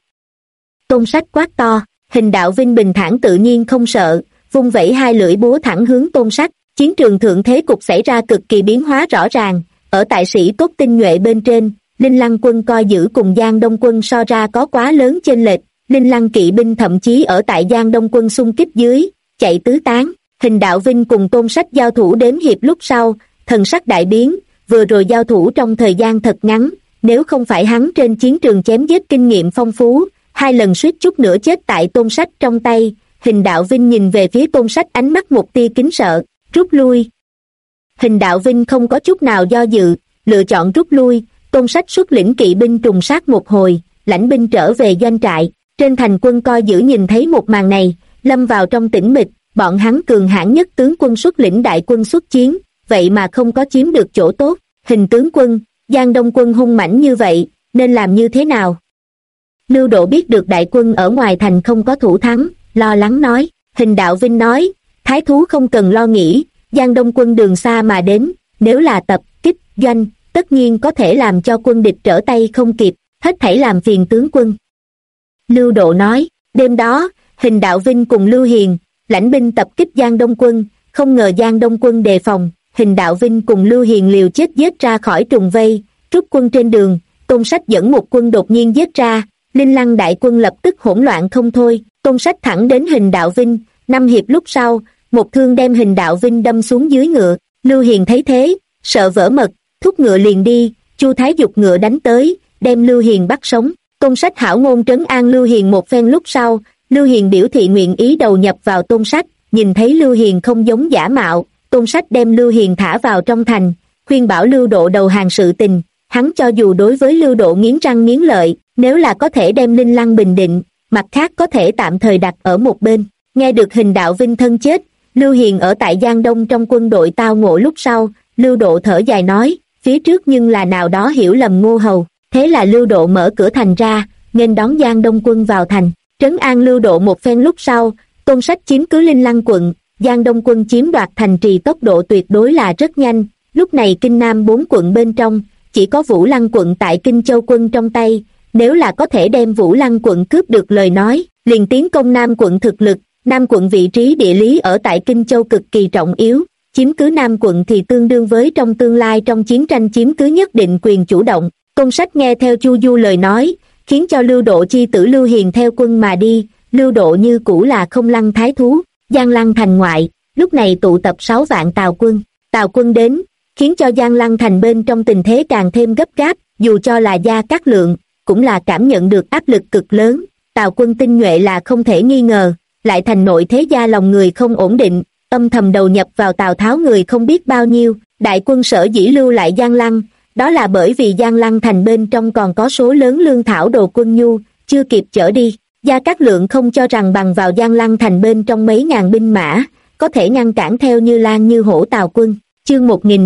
Tôn Sách quát to. Hình Đạo Vinh bình thản tự nhiên không sợ, vung vẩy hai lưỡi búa thẳng hướng Tôn Sách. Chiến trường thượng thế cục xảy ra cực kỳ biến hóa rõ ràng. Ở tại sĩ tốt tinh nhuệ bên trên, Linh Lăng quân coi giữ cùng Giang Đông quân so ra có quá lớn chênh lệch. Linh Lăng kỵ binh thậm chí ở tại Giang Đông quân xung kích dưới, chạy tứ tán. Hình Đạo Vinh cùng Tôn Sách giao thủ đếm hiệp lúc sau, thần sắc đại biến. Vừa rồi giao thủ trong thời gian thật ngắn, nếu không phải hắn trên chiến trường chém giết kinh nghiệm phong phú, 2 lần suýt chút nữa chết tại Tôn Sách trong tay. Hình Đạo Vinh nhìn về phía Tôn Sách ánh mắt một tia kính sợ, rút lui. Hình Đạo Vinh không có chút nào do dự, lựa chọn rút lui. Tôn Sách xuất lĩnh kỵ binh trùng sát một hồi, lãnh binh trở về doanh trại. Trên thành quân coi giữ nhìn thấy một màn này, lâm vào trong tĩnh mịch. Bọn hắn cường hãn nhất tướng quân xuất lĩnh đại quân xuất chiến, vậy mà không có chiếm được chỗ tốt. Hình tướng quân, Giang Đông quân hung mãnh như vậy, nên làm như thế nào? Lưu Độ biết được đại quân ở ngoài thành không có thủ thắng, lo lắng nói. Hình Đạo Vinh nói, thái thú không cần lo nghĩ, Giang Đông quân đường xa mà đến, nếu là tập kích doanh, tất nhiên có thể làm cho quân địch trở tay không kịp, hết thảy làm phiền tướng quân. Lưu Độ nói. Đêm đó, Hình Đạo Vinh cùng Lưu Hiền lãnh binh tập kích Giang Đông quân, không ngờ Giang Đông quân đề phòng, Hình Đạo Vinh cùng Lưu Hiền liều chết giết ra khỏi trùng vây. Rút quân trên đường, Tôn Sách dẫn một quân đột nhiên giết ra, Linh Lăng đại quân lập tức hỗn loạn không thôi. Tôn Sách thẳng đến Hình Đạo Vinh, 5 hiệp lúc sau, một thương đem Hình Đạo Vinh đâm xuống dưới ngựa. Lưu Hiền thấy thế, sợ vỡ mật, thúc ngựa liền đi. Chu Thái giục ngựa đánh tới, đem Lưu Hiền bắt sống. Tôn Sách hảo ngôn trấn an Lưu Hiền một phen lúc sau, Lưu Hiền biểu thị nguyện ý đầu nhập vào Tôn Sách. Nhìn thấy Lưu Hiền không giống giả mạo, Tôn Sách đem Lưu Hiền thả vào trong thành, khuyên bảo Lưu Độ đầu hàng sự tình. Hắn cho dù đối với Lưu Độ nghiến răng nghiến lợi, nếu là có thể đem Linh Lăng bình định, mặt khác có thể tạm thời đặt ở một bên. Nghe được Hình Đạo Vinh thân chết, Lưu Hiền ở tại Giang Đông trong quân đội tao ngộ lúc sau, Lưu Độ thở dài nói, phía trước nhưng là nào đó hiểu lầm Ngô Hầu. Thế là Lưu Độ mở cửa thành ra, nghênh đón Giang Đông quân vào thành. Trấn an Lưu Độ một phen lúc sau, Tôn Sách chiếm cứ Linh Lăng quận, Giang Đông quân chiếm đoạt thành trì tốc độ tuyệt đối là rất nhanh. Lúc này Kinh Nam 4 quận bên trong, chỉ có Vũ Lăng quận tại Kinh Châu quân trong tay. Nếu là có thể đem Vũ Lăng quận cướp được lời nói, liền tiến công Nam quận. Thực lực Nam quận vị trí địa lý ở tại Kinh Châu cực kỳ trọng yếu, chiếm cứ Nam quận thì tương đương với trong tương lai trong chiến tranh chiếm cứ nhất định quyền chủ động. Tôn Sách nghe theo Chu Du lời nói, khiến cho Lưu Độ chi tử Lưu Hiền theo quân mà đi. Lưu Độ như cũ là không lăng thái thú. Giang Lăng thành ngoại, lúc này tụ tập 6 vạn Tào quân. Tào quân đến, khiến cho Giang Lăng thành bên trong tình thế càng thêm gấp gáp, dù cho là Gia Cát Lượng, cũng là cảm nhận được áp lực cực lớn. Tào quân tinh nhuệ là không thể nghi ngờ, lại thành nội thế gia lòng người không ổn định, âm thầm đầu nhập vào Tào Tháo người không biết bao nhiêu. Đại quân sở dĩ lưu lại Giang Lăng, đó là bởi vì Giang Lăng thành bên trong còn có số lớn lương thảo đồ quân nhu, chưa kịp chở đi. Gia Cát Lượng không cho rằng bằng vào Giang Lăng thành bên trong mấy ngàn binh mã, có thể ngăn cản theo như lan như hổ Tào quân. Chương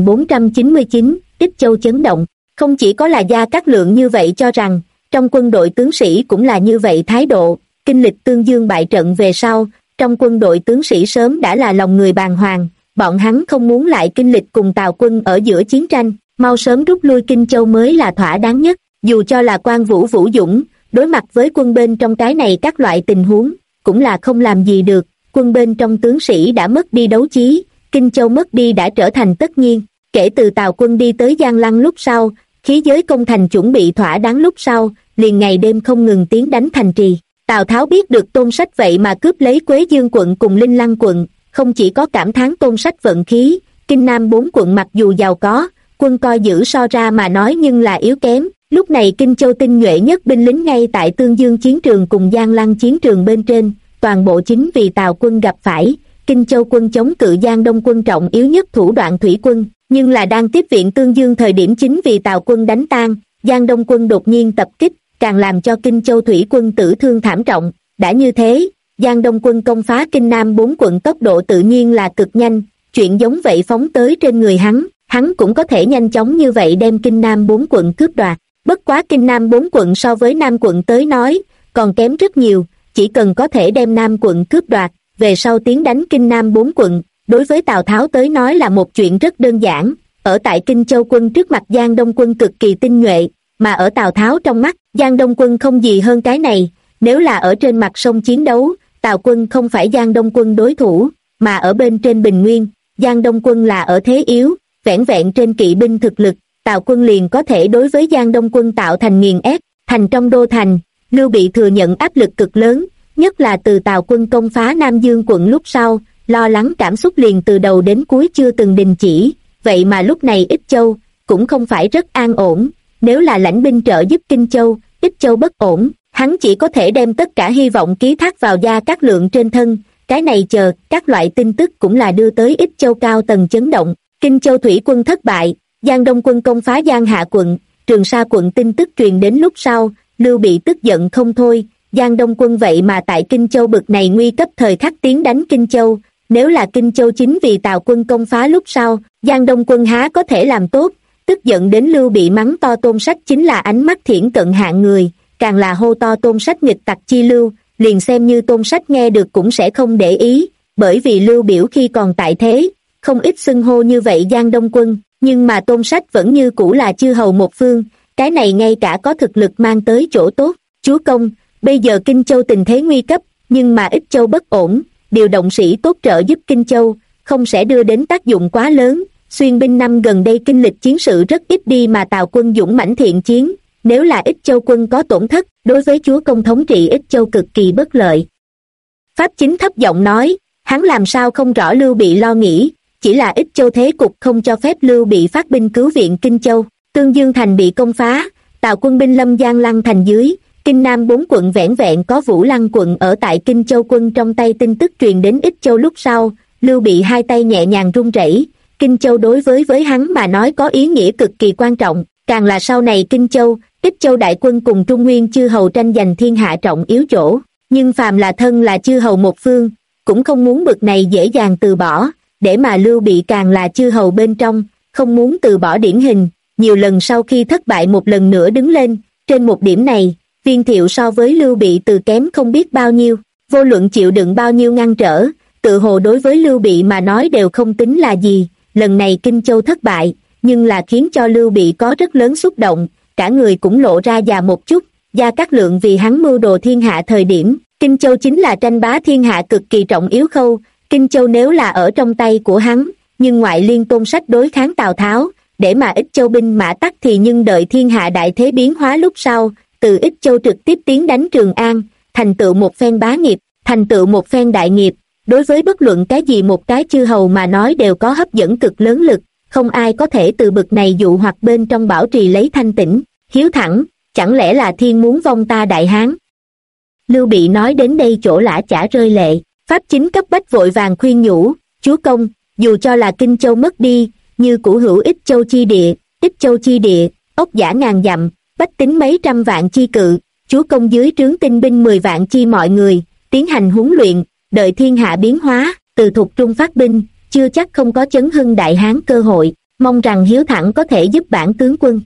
1499, Ích Châu chấn động. Không chỉ có là Gia Cát Lượng như vậy cho rằng, trong quân đội tướng sĩ cũng là như vậy thái độ. Kinh lịch Tương Dương bại trận về sau, trong quân đội tướng sĩ sớm đã là lòng người bàng hoàng, bọn hắn không muốn lại kinh lịch cùng Tào quân ở giữa chiến tranh, mau sớm rút lui Kinh Châu mới là thỏa đáng nhất. Dù cho là Quan Vũ Vũ Dũng, đối mặt với quân bên trong cái này các loại tình huống, cũng là không làm gì được. Quân bên trong tướng sĩ đã mất đi đấu chí, Kinh Châu mất đi đã trở thành tất nhiên. Kể từ Tào quân đi tới Giang Lăng lúc sau, khí giới công thành chuẩn bị thỏa đáng lúc sau, liền ngày đêm không ngừng tiến đánh thành trì. Tào Tháo biết được Tôn Sách vậy mà cướp lấy Quế Dương quận cùng Linh Lăng quận, không chỉ có cảm thán Tôn Sách vận khí, Kinh Nam 4 quận mặc dù giàu có, quân coi giữ so ra mà nói nhưng là yếu kém. Lúc này Kinh Châu tinh nhuệ nhất binh lính ngay tại Tương Dương chiến trường cùng Giang Lăng chiến trường bên trên, toàn bộ chính vì Tào quân gặp phải. Kinh Châu quân chống cự Giang Đông quân trọng yếu nhất thủ đoạn thủy quân, nhưng là đang tiếp viện Tương Dương thời điểm chính vì Tào quân đánh tan, Giang Đông quân đột nhiên tập kích, càng làm cho Kinh Châu thủy quân tử thương thảm trọng. Đã như thế, Giang Đông quân công phá Kinh Nam 4 quận tốc độ tự nhiên là cực nhanh, chuyện giống vậy phóng tới trên người hắn cũng có thể nhanh chóng như vậy đem Kinh Nam 4 quận cướp đoạt. Bất quá Kinh Nam 4 quận so với Nam quận tới nói, còn kém rất nhiều, chỉ cần có thể đem Nam quận cướp đoạt, về sau tiến đánh Kinh Nam 4 quận, đối với Tào Tháo tới nói là một chuyện rất đơn giản. Ở tại Kinh Châu quân trước mặt Giang Đông quân cực kỳ tinh nhuệ, mà ở Tào Tháo trong mắt, Giang Đông quân không gì hơn cái này. Nếu là ở trên mặt sông chiến đấu, Tào quân không phải Giang Đông quân đối thủ, mà ở bên trên bình nguyên, Giang Đông quân là ở thế yếu, vẻn vẹn trên kỵ binh thực lực, Tào quân liền có thể đối với Giang Đông quân tạo thành nghiền ép. Thành trong đô thành, Lưu Bị thừa nhận áp lực cực lớn, nhất là từ Tào quân công phá Nam Dương quận lúc sau, lo lắng cảm xúc liền từ đầu đến cuối chưa từng đình chỉ. Vậy mà lúc này Ích Châu cũng không phải rất an ổn, nếu là lãnh binh trợ giúp Kinh Châu, Ích Châu bất ổn, hắn chỉ có thể đem tất cả hy vọng ký thác vào Gia Cát Lượng trên thân. Cái này chờ các loại tin tức cũng là đưa tới Ích Châu cao tầng chấn động. Kinh Châu thủy quân thất bại, Giang Đông quân công phá Giang Hạ quận, Trường Sa quận tin tức truyền đến lúc sau, Lưu Bị tức giận không thôi. Giang Đông quân vậy mà tại Kinh Châu bực này nguy cấp thời khắc tiến đánh Kinh Châu, nếu là Kinh Châu chính vì Tào quân công phá lúc sau, Giang Đông quân há có thể làm tốt. Tức giận đến Lưu Bị mắng to Tôn Sách chính là ánh mắt thiển cận hạng người, càng là hô to Tôn Sách nghịch tặc chi lưu, liền xem như Tôn Sách nghe được cũng sẽ không để ý, bởi vì Lưu Biểu khi còn tại thế, không ít xưng hô như vậy Giang Đông quân, nhưng mà Tôn Sách vẫn như cũ là chư hầu một phương, cái này ngay cả có thực lực mang tới chỗ tốt. Chúa công, bây giờ Kinh Châu tình thế nguy cấp, nhưng mà Ích Châu bất ổn, điều động sĩ tốt trợ giúp Kinh Châu, không sẽ đưa đến tác dụng quá lớn. Xuyên binh năm gần đây kinh lịch chiến sự rất ít đi mà Tào quân dũng mãnh thiện chiến, nếu là Ích Châu quân có tổn thất, đối với chúa công thống trị Ích Châu cực kỳ bất lợi. Pháp Chính thấp giọng nói, hắn làm sao không rõ Lưu Bị lo nghĩ, chỉ là Ích Châu thế cục không cho phép Lưu Bị phát binh cứu viện Kinh Châu. Tương Dương thành bị công phá, Tào quân binh lâm Giang Lăng thành dưới, Kinh Nam 4 quận vẻn vẹn có Vũ Lăng quận ở tại Kinh Châu quân trong tay. Tin tức truyền đến Ích Châu lúc sau, Lưu Bị hai tay nhẹ nhàng run rẩy. Kinh Châu đối với hắn mà nói có ý nghĩa cực kỳ quan trọng, càng là sau này Kinh Châu, Ích Châu đại quân cùng Trung Nguyên chư hầu tranh giành thiên hạ trọng yếu chỗ, nhưng phàm là thân là chư hầu một phương, cũng không muốn bực này dễ dàng từ bỏ, để mà Lưu Bị càng là chư hầu bên trong, không muốn từ bỏ điển hình, nhiều lần sau khi thất bại một lần nữa đứng lên. Trên một điểm này, Viên Thiệu so với Lưu Bị từ kém không biết bao nhiêu, vô luận chịu đựng bao nhiêu ngăn trở, tự hồ đối với Lưu Bị mà nói đều không tính là gì. Lần này Kinh Châu thất bại, nhưng là khiến cho Lưu Bị có rất lớn xúc động, cả người cũng lộ ra già một chút. Gia Cát Lượng vì hắn mưu đồ thiên hạ thời điểm, Kinh Châu chính là tranh bá thiên hạ cực kỳ trọng yếu khâu. Kinh Châu nếu là ở trong tay của hắn, nhưng ngoại liên Tôn Sách đối kháng Tào Tháo, để mà Ích Châu binh mã tắc thì nhưng đợi thiên hạ đại thế biến hóa lúc sau, từ Ích Châu trực tiếp tiến đánh Trường An, thành tựu một phen bá nghiệp, thành tựu một phen đại nghiệp. Đối với bất luận cái gì một cái chư hầu mà nói đều có hấp dẫn cực lớn lực, không ai có thể từ bực này dụ hoặc bên trong bảo trì lấy thanh tĩnh, hiếu thẳng, chẳng lẽ là thiên muốn vong ta Đại Hán. Lưu Bị nói đến đây chỗ lã chả rơi lệ, Pháp Chính cấp bách vội vàng khuyên nhủ, chúa công, dù cho là Kinh Châu mất đi, như cửu hữu Ích Châu chi địa, ốc dã ngàn dặm, bách tính mấy trăm vạn chi cự, chúa công dưới trướng tinh binh 10 vạn chi mọi người, tiến hành huấn luyện, đợi thiên hạ biến hóa, từ thục trung phát binh, chưa chắc không có chấn hưng Đại Hán cơ hội, mong rằng hiếu thẳng có thể giúp bản tướng quân.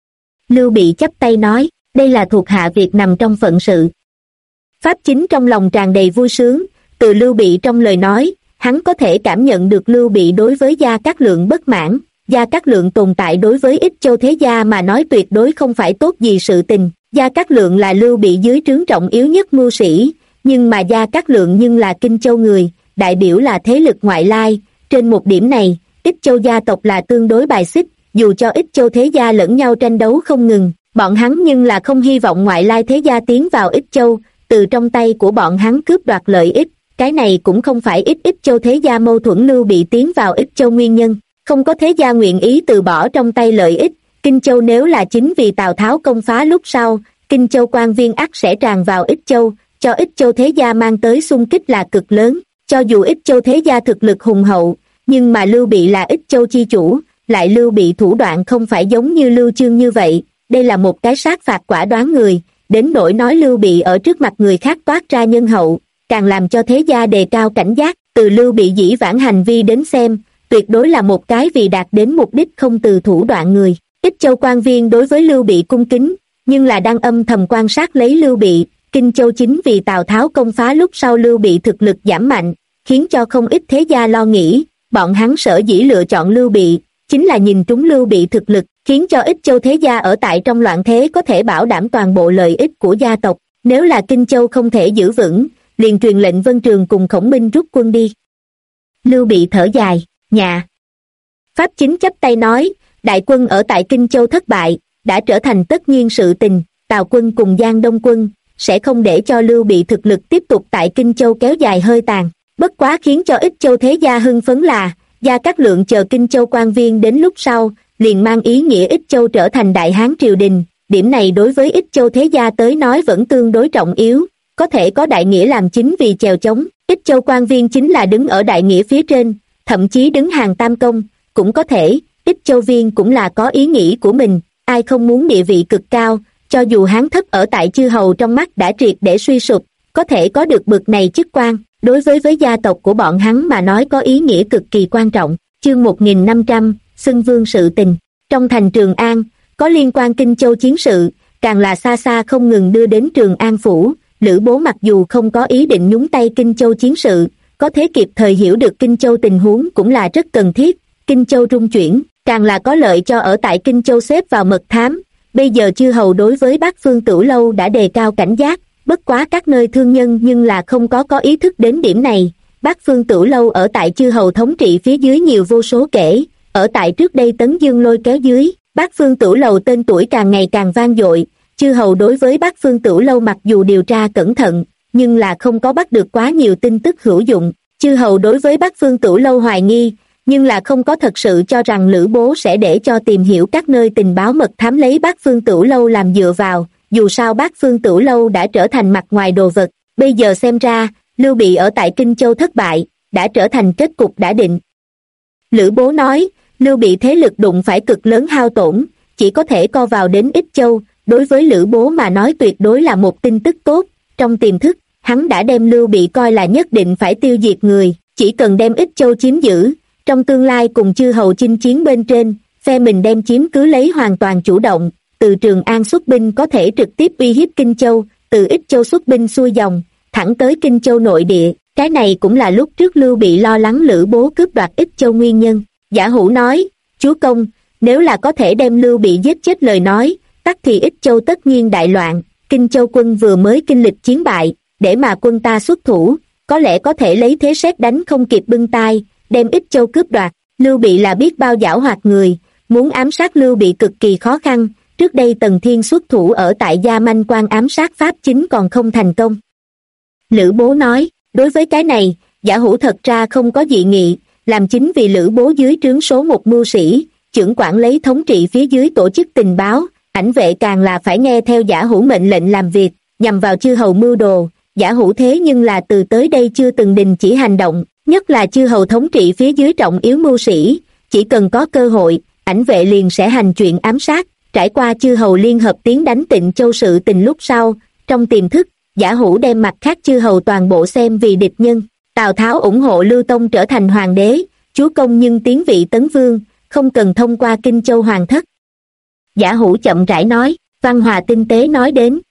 Lưu Bị chắp tay nói, đây là thuộc hạ việc nằm trong phận sự. Pháp Chính trong lòng tràn đầy vui sướng, từ Lưu Bị trong lời nói, hắn có thể cảm nhận được Lưu Bị đối với Gia Cát Lượng bất mãn. Gia Cát Lượng tồn tại đối với Ích Châu thế gia mà nói tuyệt đối không phải tốt gì sự tình. Gia Cát Lượng là Lưu Bị dưới trướng trọng yếu nhất mưu sĩ, nhưng mà Gia Cát Lượng nhưng là Kinh Châu người, đại biểu là thế lực ngoại lai. Trên một điểm này, Ích Châu gia tộc là tương đối bài xích, dù cho Ích Châu thế gia lẫn nhau tranh đấu không ngừng, bọn hắn nhưng là không hy vọng ngoại lai thế gia tiến vào Ích Châu, từ trong tay của bọn hắn cướp đoạt lợi ích. Cái này cũng không phải Ích Châu thế gia mâu thuẫn Lưu Bị tiến vào Ích Châu nguyên nhân, không có thế gia nguyện ý từ bỏ trong tay lợi ích. Kinh Châu nếu là chính vì Tào Tháo công phá lúc sau, Kinh Châu quan viên ắt sẽ tràn vào Ích Châu, cho Ích Châu thế gia mang tới xung kích là cực lớn. Cho dù Ích Châu thế gia thực lực hùng hậu, nhưng mà Lưu Bị là Ích Châu chi chủ, lại Lưu Bị thủ đoạn không phải giống như Lưu Chương như vậy, đây là một cái sát phạt quả đoán người, đến nỗi nói Lưu Bị ở trước mặt người khác toát ra nhân hậu, càng làm cho thế gia đề cao cảnh giác. Từ Lưu Bị dĩ vãng hành vi đến xem, tuyệt đối là một cái vì đạt đến mục đích không từ thủ đoạn người. Ích Châu quan viên đối với Lưu Bị cung kính, nhưng là đang âm thầm quan sát lấy Lưu Bị. Kinh Châu chính vì Tào Tháo công phá lúc sau Lưu Bị thực lực giảm mạnh, khiến cho không ít thế gia lo nghĩ, bọn hắn sở dĩ lựa chọn Lưu Bị, chính là nhìn trúng Lưu Bị thực lực, khiến cho Ích Châu thế gia ở tại trong loạn thế có thể bảo đảm toàn bộ lợi ích của gia tộc. Nếu là Kinh Châu không thể giữ vững, liền truyền lệnh Vân Trường cùng Khổng Minh rút quân đi. Lưu Bị thở dài, nhà. Pháp Chính chắp tay nói, đại quân ở tại Kinh Châu thất bại, đã trở thành tất nhiên sự tình, Tào quân cùng Giang Đông quân sẽ không để cho Lưu Bị thực lực tiếp tục tại Kinh Châu kéo dài hơi tàn. Bất quá khiến cho Ích Châu thế gia hưng phấn là, Gia Cát Lượng chờ Kinh Châu quan viên đến lúc sau, liền mang ý nghĩa Ích Châu trở thành Đại Hán triều đình, điểm này đối với Ích Châu thế gia tới nói vẫn tương đối trọng yếu, có thể có đại nghĩa làm chính vì chèo chống. Ích Châu quan viên chính là đứng ở đại nghĩa phía trên, thậm chí đứng hàng tam công, cũng có thể. Ích Châu viên cũng là có ý nghĩ của mình, ai không muốn địa vị cực cao, cho dù Hán thất ở tại chư hầu trong mắt đã triệt để suy sụp, có thể có được bực này chức quan, đối với gia tộc của bọn hắn mà nói có ý nghĩa cực kỳ quan trọng. Chương 1500, xưng vương sự tình. Trong thành Trường An, có liên quan Kinh Châu chiến sự, càng là xa xa không ngừng đưa đến Trường An phủ. Lữ Bố mặc dù không có ý định nhúng tay Kinh Châu chiến sự, có thể kịp thời hiểu được Kinh Châu tình huống cũng là rất cần thiết. Kinh Châu rung chuyển, càng là có lợi cho ở tại Kinh Châu xếp vào mật thám. Bây giờ chư hầu đối với Bắc Phương Tửu Lâu đã đề cao cảnh giác, bất quá các nơi thương nhân nhưng là không có ý thức đến điểm này. Bắc Phương Tửu Lâu ở tại chư hầu thống trị phía dưới nhiều vô số kể, ở tại trước đây Tấn Dương lôi kéo dưới, Bắc Phương Tửu Lâu tên tuổi càng ngày càng vang dội. Chư hầu đối với Bắc Phương Tửu Lâu mặc dù điều tra cẩn thận, nhưng là không có bắt được quá nhiều tin tức hữu dụng. Chư hầu đối với Bắc Phương Tửu Lâu hoài nghi, nhưng là không có thật sự cho rằng Lữ Bố sẽ để cho tìm hiểu các nơi tình báo mật thám lấy Bắc Phương Tửu Lâu làm dựa vào. Dù sao Bắc Phương Tửu Lâu đã trở thành mặt ngoài đồ vật, bây giờ xem ra, Lưu Bị ở tại Kinh Châu thất bại, đã trở thành kết cục đã định. Lữ Bố nói, Lưu Bị thế lực đụng phải cực lớn hao tổn, chỉ có thể co vào đến Ích Châu, đối với Lữ Bố mà nói tuyệt đối là một tin tức tốt. Trong tiềm thức, hắn đã đem Lưu Bị coi là nhất định phải tiêu diệt người, chỉ cần đem Ích Châu chiếm giữ, trong tương lai cùng chư hầu chinh chiến bên trên, phe mình đem chiếm cứ lấy hoàn toàn chủ động, từ Trường An xuất binh có thể trực tiếp uy hiếp Kinh Châu, từ Ích Châu xuất binh xuôi dòng, thẳng tới Kinh Châu nội địa. Cái này cũng là lúc trước Lưu Bị lo lắng Lữ Bố cướp đoạt Ích Châu nguyên nhân. Giả Hủ nói, chúa công, nếu là có thể đem Lưu Bị giết chết lời nói, tắc thì Ích Châu tất nhiên đại loạn. Kinh Châu quân vừa mới kinh lịch chiến bại, để mà quân ta xuất thủ, có lẽ có thể lấy thế sét đánh không kịp bưng tai, đem Ích Châu cướp đoạt. Lưu Bị là biết bao giảo hoạt người, muốn ám sát Lưu Bị cực kỳ khó khăn. Trước đây Tần Thiên xuất thủ ở tại Gia Manh Quan ám sát Pháp Chính còn không thành công. Lữ Bố nói, đối với cái này, Giả Hủ thật ra không có dị nghị, làm chính vì Lữ Bố dưới trướng số một mưu sĩ, chưởng quản lấy thống trị phía dưới tổ chức tình báo, ảnh vệ càng là phải nghe theo Giả Hủ mệnh lệnh làm việc, nhằm vào chư hầu mưu đồ. Giả Hủ thế nhưng là từ tới đây chưa từng đình chỉ hành động, nhất là chư hầu thống trị phía dưới trọng yếu mưu sĩ, chỉ cần có cơ hội, ảnh vệ liền sẽ hành chuyện ám sát. Trải qua chư hầu liên hợp tiến đánh Tịnh Châu sự tình lúc sau, trong tiềm thức, Giả Hủ đem mặt khác chư hầu toàn bộ xem vì địch nhân. Tào Tháo ủng hộ Lưu Tông trở thành hoàng đế, chúa công nhưng tiến vị tấn vương, không cần thông qua Kinh Châu hoàng thất. Giả Hủ chậm rãi nói, văn hòa tinh tế nói đến.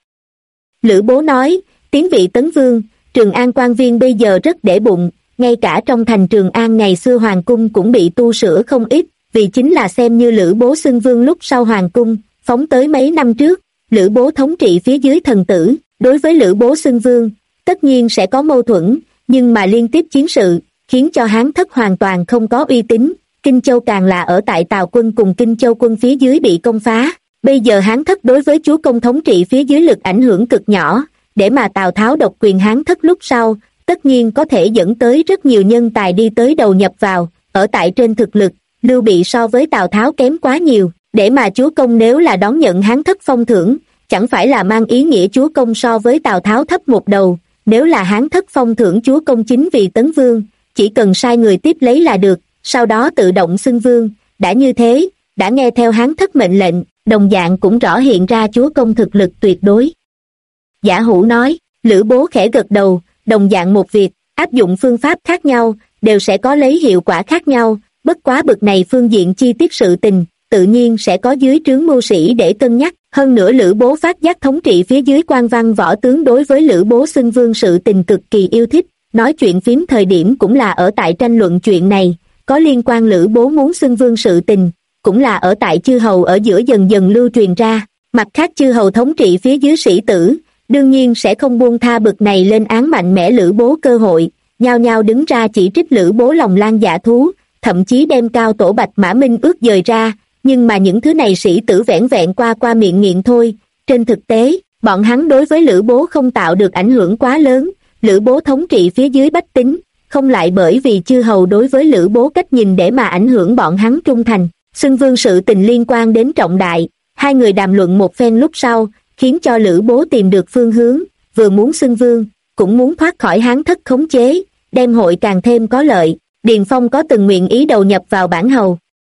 Lữ Bố nói, tiến vị tấn vương, Trường An quan viên bây giờ rất để bụng, ngay cả trong thành Trường An ngày xưa hoàng cung cũng bị tu sửa không ít, vì chính là xem như Lữ Bố xưng vương lúc sau hoàng cung, phóng tới mấy năm trước, Lữ Bố thống trị phía dưới thần tử, đối với Lữ Bố xưng vương, tất nhiên sẽ có mâu thuẫn, nhưng mà liên tiếp chiến sự, khiến cho Hán thất hoàn toàn không có uy tín, Kinh Châu càng là ở tại Tào quân cùng Kinh Châu quân phía dưới bị công phá, bây giờ Hán thất đối với chúa công thống trị phía dưới lực ảnh hưởng cực nhỏ, để mà Tào Tháo độc quyền Hán thất lúc sau, tất nhiên có thể dẫn tới rất nhiều nhân tài đi tới đầu nhập vào, ở tại trên thực lực, Lưu Bị so với Tào Tháo kém quá nhiều, để mà chúa công nếu là đón nhận Hán thất phong thưởng, chẳng phải là mang ý nghĩa chúa công so với Tào Tháo thấp một đầu, nếu là Hán thất phong thưởng chúa công chính vì tấn vương, chỉ cần sai người tiếp lấy là được, sau đó tự động xưng vương, đã như thế, đã nghe theo Hán thất mệnh lệnh, đồng dạng cũng rõ hiện ra chúa công thực lực tuyệt đối. Giả Hủ nói, Lữ Bố khẽ gật đầu, đồng dạng một việc, áp dụng phương pháp khác nhau, đều sẽ có lấy hiệu quả khác nhau, bất quá bực này phương diện chi tiết sự tình, tự nhiên sẽ có dưới trướng mưu sĩ để cân nhắc, hơn nữa Lữ Bố phát giác thống trị phía dưới quan văn võ tướng đối với Lữ Bố xưng vương sự tình cực kỳ yêu thích, nói chuyện phím thời điểm cũng là ở tại tranh luận chuyện này, có liên quan Lữ Bố muốn xưng vương sự tình, cũng là ở tại chư hầu ở giữa dần dần lưu truyền ra, mặt khác chư hầu thống trị phía dưới sĩ tử, đương nhiên sẽ không buông tha bực này lên án mạnh mẽ Lữ Bố cơ hội, nhao nhao đứng ra chỉ trích Lữ Bố lòng lan dạ thú, thậm chí đem cao tổ Bạch Mã Minh ước dời ra, nhưng mà những thứ này sĩ tử vẻn vẹn qua miệng nghiện thôi, trên thực tế, bọn hắn đối với Lữ Bố không tạo được ảnh hưởng quá lớn, Lữ Bố thống trị phía dưới bách tính, không lại bởi vì chư hầu đối với Lữ Bố cách nhìn để mà ảnh hưởng bọn hắn trung thành, xưng vương sự tình liên quan đến trọng đại, hai người đàm luận một phen lúc sau, khiến cho Lữ Bố tìm được phương hướng, vừa muốn xưng vương, cũng muốn thoát khỏi Hán thất khống chế, đem hội càng thêm có lợi, Điền Phong có từng nguyện ý đầu nhập vào bản hầu.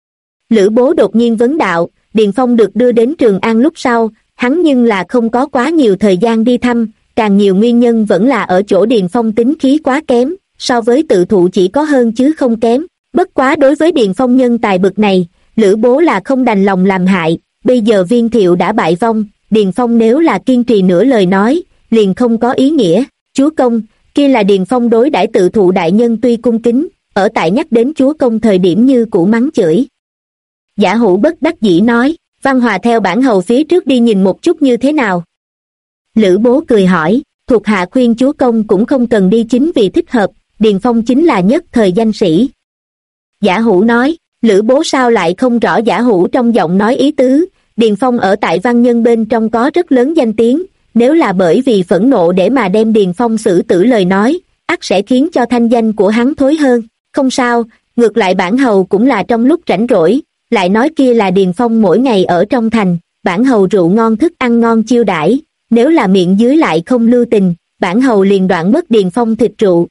Lữ Bố đột nhiên vấn đạo, Điền Phong được đưa đến Trường An lúc sau, hắn nhưng là không có quá nhiều thời gian đi thăm, càng nhiều nguyên nhân vẫn là ở chỗ Điền Phong tính khí quá kém, so với tự thụ chỉ có hơn chứ không kém, bất quá đối với Điền Phong nhân tài bực này, Lữ Bố là không đành lòng làm hại, bây giờ Viên Thiệu đã bại vong, Điền Phong nếu là kiên trì nửa lời nói, liền không có ý nghĩa, chúa công, kia là Điền Phong đối đãi tự thụ đại nhân tuy cung kính, ở tại nhắc đến chúa công thời điểm như cũ mắng chửi. Giả Hủ bất đắc dĩ nói, Văn Hòa theo bản hầu phía trước đi nhìn một chút như thế nào. Lữ Bố cười hỏi, thuộc hạ khuyên chúa công cũng không cần đi chính vì thích hợp, Điền Phong chính là nhất thời danh sĩ. Giả Hủ nói, Lữ Bố sao lại không rõ Giả Hủ trong giọng nói ý tứ, Điền Phong ở tại văn nhân bên trong có rất lớn danh tiếng, nếu là bởi vì phẫn nộ để mà đem Điền Phong xử tử lời nói, ắt sẽ khiến cho thanh danh của hắn thối hơn, không sao, ngược lại bản hầu cũng là trong lúc rảnh rỗi, lại nói kia là Điền Phong mỗi ngày ở trong thành, bản hầu rượu ngon thức ăn ngon chiêu đãi, nếu là miệng dưới lại không lưu tình, bản hầu liền đoạn mất Điền Phong thịt rượu.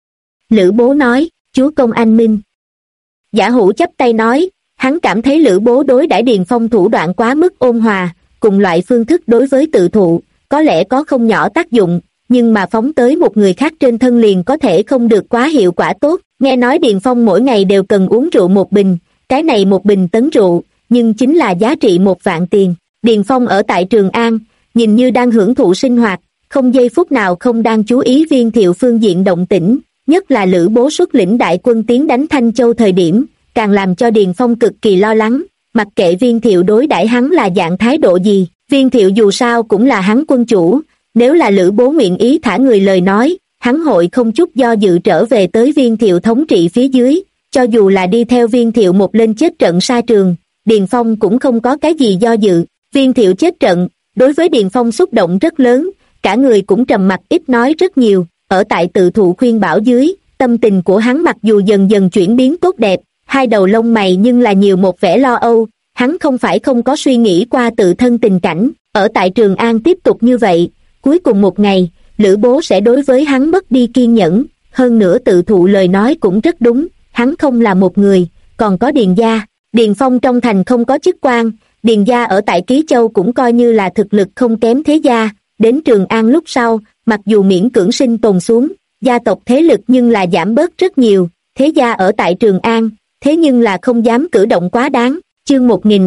Lữ Bố nói, chúa công anh minh. Giả Hủ chắp tay nói, hắn cảm thấy Lữ Bố đối đãi Điền Phong thủ đoạn quá mức ôn hòa, cùng loại phương thức đối với tự thụ, có lẽ có không nhỏ tác dụng, nhưng mà phóng tới một người khác trên thân liền có thể không được quá hiệu quả tốt, nghe nói Điền Phong mỗi ngày đều cần uống rượu một bình, cái này một bình tấn rượu, nhưng chính là giá trị 1 vạn tiền. Điền Phong ở tại Trường An, nhìn như đang hưởng thụ sinh hoạt, không giây phút nào không đang chú ý Viên Thiệu phương diện động tĩnh, nhất là Lữ Bố xuất lĩnh đại quân tiến đánh Thanh Châu thời điểm, càng làm cho Điền Phong cực kỳ lo lắng, mặc kệ Viên Thiệu đối đãi hắn là dạng thái độ gì, Viên Thiệu dù sao cũng là hắn quân chủ, nếu là Lữ Bố nguyện ý thả người lời nói, hắn hội không chút do dự trở về tới Viên Thiệu thống trị phía dưới, cho dù là đi theo Viên Thiệu một lên chết trận sa trường, Điền Phong cũng không có cái gì do dự, Viên Thiệu chết trận, đối với Điền Phong xúc động rất lớn, cả người cũng trầm mặc ít nói rất nhiều, ở tại tự thụ khuyên bảo dưới, tâm tình của hắn mặc dù dần dần chuyển biến tốt đẹp, hai đầu lông mày nhưng là nhiều một vẻ lo âu, hắn không phải không có suy nghĩ qua tự thân tình cảnh, ở tại Trường An tiếp tục như vậy, cuối cùng một ngày, Lữ Bố sẽ đối với hắn mất đi kiên nhẫn. Hơn nữa tự thụ lời nói cũng rất đúng, hắn không là một người, còn có Điền gia. Điền Phong trong thành không có chức quan, Điền gia ở tại Ký Châu cũng coi như là thực lực không kém Thế gia. Đến Trường An lúc sau, mặc dù miễn cưỡng sinh tồn xuống, gia tộc thế lực nhưng là giảm bớt rất nhiều. Thế gia ở tại Trường An, thế nhưng là không dám cử động quá đáng. Chương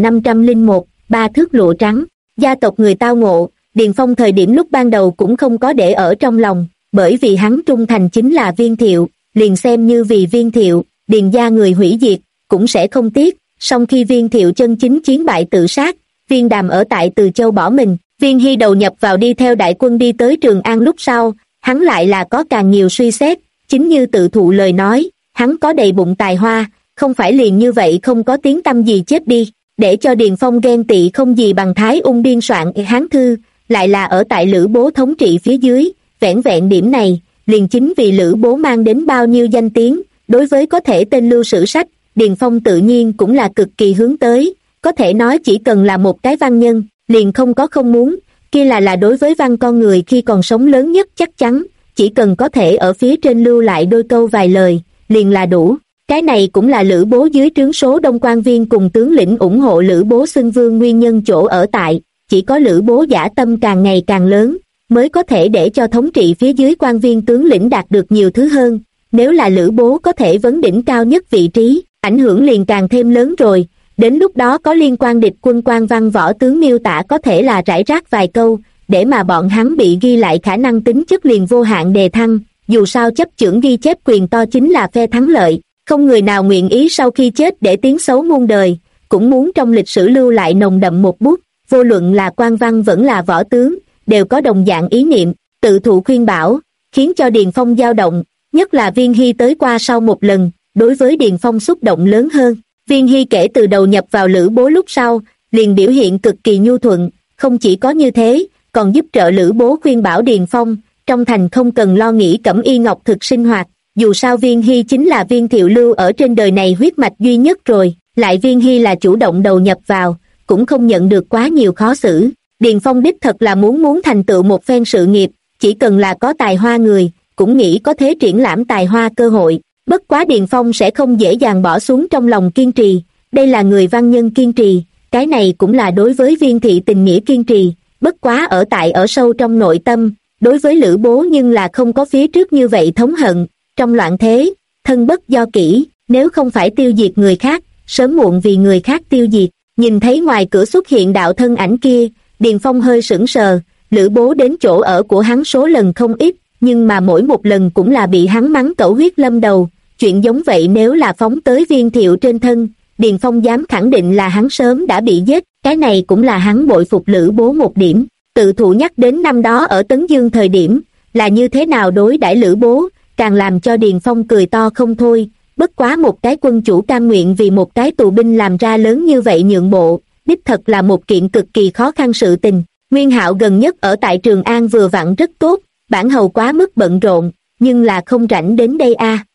1501, ba thước lụa trắng. Gia tộc người tao ngộ, Điền Phong thời điểm lúc ban đầu cũng không có để ở trong lòng, bởi vì hắn trung thành chính là Viên Thiệu, liền xem như vì Viên Thiệu, Điền gia người hủy diệt, cũng sẽ không tiếc. Song khi Viên Thiệu chân chính chiến bại tự sát, Viên Đàm ở tại Từ Châu bỏ mình, Viên Hy đầu nhập vào đi theo đại quân đi tới Trường An lúc sau, hắn lại là có càng nhiều suy xét. Chính như tự thụ lời nói, hắn có đầy bụng tài hoa, không phải liền như vậy không có tiếng tăm gì chết đi. Để cho Điền Phong ghen tị không gì bằng Thái Ung biên soạn Hán thư, lại là ở tại Lữ Bố thống trị phía dưới. Vẻn vẹn điểm này, liền chính vì Lữ Bố mang đến bao nhiêu danh tiếng. Đối với có thể tên lưu sử sách, Điền Phong tự nhiên cũng là cực kỳ hướng tới. Có thể nói chỉ cần là một cái văn nhân, liền không có không muốn. Kia là đối với văn con người khi còn sống lớn nhất chắc chắn, chỉ cần có thể ở phía trên lưu lại đôi câu vài lời, liền là đủ. Cái này cũng là Lữ Bố dưới trướng số đông quan viên cùng tướng lĩnh ủng hộ Lữ Bố xưng vương nguyên nhân chỗ ở tại. Chỉ có Lữ Bố dã tâm càng ngày càng lớn, mới có thể để cho thống trị phía dưới quan viên tướng lĩnh đạt được nhiều thứ hơn. Nếu là Lữ Bố có thể vấn đỉnh cao nhất vị trí, ảnh hưởng liền càng thêm lớn rồi. Đến lúc đó có liên quan địch quân quan văn võ tướng miêu tả có thể là rải rác vài câu, để mà bọn hắn bị ghi lại khả năng tính chất liền vô hạn đề thăng. Dù sao chấp chưởng ghi chép quyền to chính là phe thắng lợi, không người nào nguyện ý sau khi chết để tiếng xấu muôn đời, cũng muốn trong lịch sử lưu lại nồng đậm một bút. Vô luận là quan văn vẫn là võ tướng, đều có đồng dạng ý niệm. Tự thụ khuyên bảo, khiến cho Điền Phong dao động, nhất là Viên Hy tới qua sau một lần, đối với Điền Phong xúc động lớn hơn. Viên Hy kể từ đầu nhập vào Lữ Bố lúc sau, liền biểu hiện cực kỳ nhu thuận, không chỉ có như thế, còn giúp trợ Lữ Bố khuyên bảo Điền Phong, trong thành không cần lo nghĩ cẩm y ngọc thực sinh hoạt. Dù sao Viên Hy chính là Viên Thiệu lưu ở trên đời này huyết mạch duy nhất rồi, lại Viên Hy là chủ động đầu nhập vào, cũng không nhận được quá nhiều khó xử. Điền Phong đích thật là muốn thành tựu một phen sự nghiệp, chỉ cần là có tài hoa người, cũng nghĩ có thế triển lãm tài hoa cơ hội. Bất quá Điền Phong sẽ không dễ dàng bỏ xuống trong lòng kiên trì, đây là người văn nhân kiên trì, cái này cũng là đối với Viên thị tình nghĩa kiên trì. Bất quá ở sâu trong nội tâm, đối với Lữ Bố nhưng là không có phía trước như vậy thống hận. Trong loạn thế, thân bất do kỷ, nếu không phải tiêu diệt người khác, sớm muộn vì người khác tiêu diệt. Nhìn thấy ngoài cửa xuất hiện đạo thân ảnh kia, Điền Phong hơi sững sờ. Lữ Bố đến chỗ ở của hắn số lần không ít, nhưng mà mỗi một lần cũng là bị hắn mắng cẩu huyết lâm đầu. Chuyện giống vậy nếu là phóng tới Viên Thiệu trên thân, Điền Phong dám khẳng định là hắn sớm đã bị giết. Cái này cũng là hắn bội phục Lữ Bố một điểm. Tự thụ nhắc đến năm đó ở Tấn Dương thời điểm, là như thế nào đối đãi Lữ Bố, càng làm cho Điền Phong cười to không thôi. Bất quá một cái quân chủ cam nguyện vì một cái tù binh làm ra lớn như vậy nhượng bộ, đích thật là một kiện cực kỳ khó khăn sự tình. Nguyên Hạo gần nhất ở tại Trường An vừa vặn rất tốt, bản hầu quá mức bận rộn, nhưng là không rảnh đến đây a.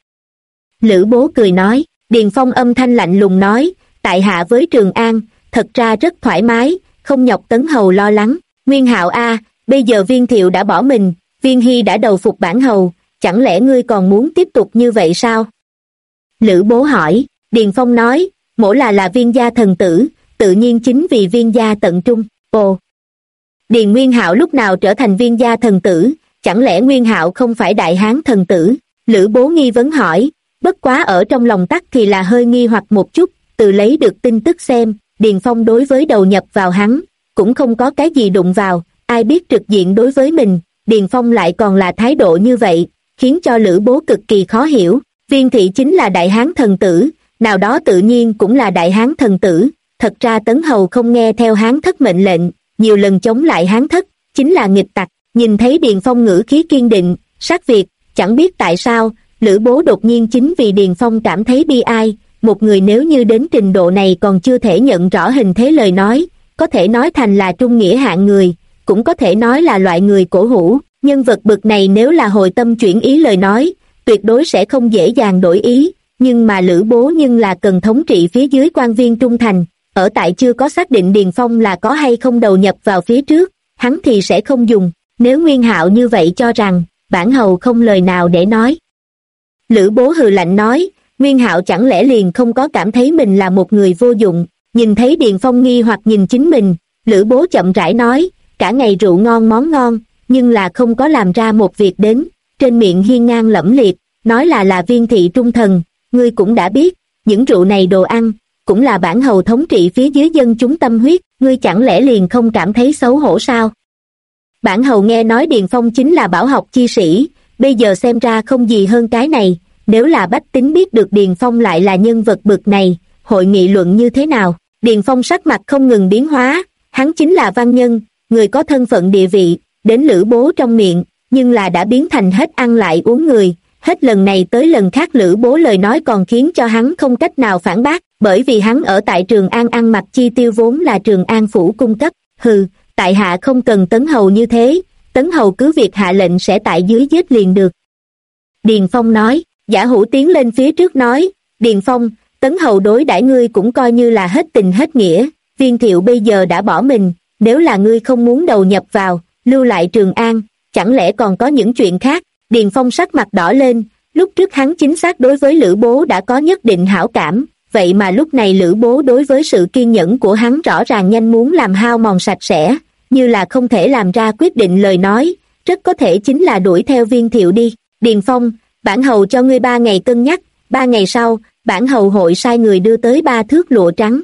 Lữ Bố cười nói. Điền Phong âm thanh lạnh lùng nói, tại hạ với Trường An, thật ra rất thoải mái, không nhọc Tấn hầu lo lắng. Nguyên Hạo a, bây giờ Viên Thiệu đã bỏ mình, Viên Hy đã đầu phục bản hầu, chẳng lẽ ngươi còn muốn tiếp tục như vậy sao? Lữ Bố hỏi. Điền Phong nói, mỗ là Viên gia thần tử, tự nhiên chính vì Viên gia tận trung. Ồ, Điền Nguyên Hạo lúc nào trở thành Viên gia thần tử, chẳng lẽ Nguyên Hạo không phải Đại Hán thần tử? Lữ Bố nghi vấn hỏi. Bất quá ở trong lòng tắc thì là hơi nghi hoặc một chút. Từ lấy được tin tức xem, Điền Phong đối với đầu nhập vào hắn cũng không có cái gì đụng vào, ai biết trực diện đối với mình, Điền Phong lại còn là thái độ như vậy, khiến cho Lữ Bố cực kỳ khó hiểu. Viên thị chính là Đại Hán thần tử, nào đó tự nhiên cũng là Đại Hán thần tử. Thật ra Tấn hầu không nghe theo Hán thất mệnh lệnh, nhiều lần chống lại Hán thất, chính là nghịch tặc. Nhìn thấy Điền Phong ngữ khí kiên định, sát Việt, chẳng biết tại sao Lữ Bố đột nhiên chính vì Điền Phong cảm thấy bi ai. Một người nếu như đến trình độ này còn chưa thể nhận rõ hình thế lời nói, có thể nói thành là trung nghĩa hạng người, cũng có thể nói là loại người cổ hủ. Nhân vật bực này nếu là hồi tâm chuyển ý lời nói, tuyệt đối sẽ không dễ dàng đổi ý. Nhưng mà Lữ Bố nhưng là cần thống trị phía dưới quan viên trung thành, ở tại chưa có xác định Điền Phong là có hay không đầu nhập vào phía trước, hắn thì sẽ không dùng. Nếu Nguyên Hạo như vậy cho rằng, bản hầu không lời nào để nói. Lữ Bố hừ lạnh nói, Nguyên Hạo chẳng lẽ liền không có cảm thấy mình là một người vô dụng. Nhìn thấy Điền Phong nghi hoặc nhìn chính mình, Lữ Bố chậm rãi nói, cả ngày rượu ngon món ngon, nhưng là không có làm ra một việc đến, trên miệng hiên ngang lẫm liệt, nói là viên thị trung thần, ngươi cũng đã biết, những rượu này đồ ăn, cũng là bản hầu thống trị phía dưới dân chúng tâm huyết, ngươi chẳng lẽ liền không cảm thấy xấu hổ sao? Bản hầu nghe nói Điền Phong chính là bảo học chi sĩ, bây giờ xem ra không gì hơn cái này, nếu là bách tính biết được Điền Phong lại là nhân vật bực này, hội nghị luận như thế nào? Điền Phong sắc mặt không ngừng biến hóa, hắn chính là văn nhân, người có thân phận địa vị, đến Lữ Bố trong miệng, nhưng là đã biến thành hết ăn lại uống người, hết lần này tới lần khác Lữ Bố lời nói còn khiến cho hắn không cách nào phản bác, bởi vì hắn ở tại Trường An ăn mặc chi tiêu vốn là Trường An phủ cung cấp, hừ, tại hạ không cần Tấn hầu như thế, Tấn hầu cứ việc hạ lệnh sẽ tại dưới giết liền được. Điền Phong nói, Giả Hữu tiến lên phía trước nói, Điền Phong, Tấn hầu đối đãi ngươi cũng coi như là hết tình hết nghĩa, Viên Thiệu bây giờ đã bỏ mình, nếu là ngươi không muốn đầu nhập vào, lưu lại Trường An, chẳng lẽ còn có những chuyện khác? Điền Phong sắc mặt đỏ lên, lúc trước hắn chính xác đối với Lữ Bố đã có nhất định hảo cảm, vậy mà lúc này Lữ Bố đối với sự kiên nhẫn của hắn rõ ràng nhanh muốn làm hao mòn sạch sẽ, như là không thể làm ra quyết định lời nói, rất có thể chính là đuổi theo Viên Thiệu đi. Điền Phong, bản hầu cho ngươi 3 ngày cân nhắc, 3 ngày sau, bản hầu hội sai người đưa tới 3 thước lụa trắng.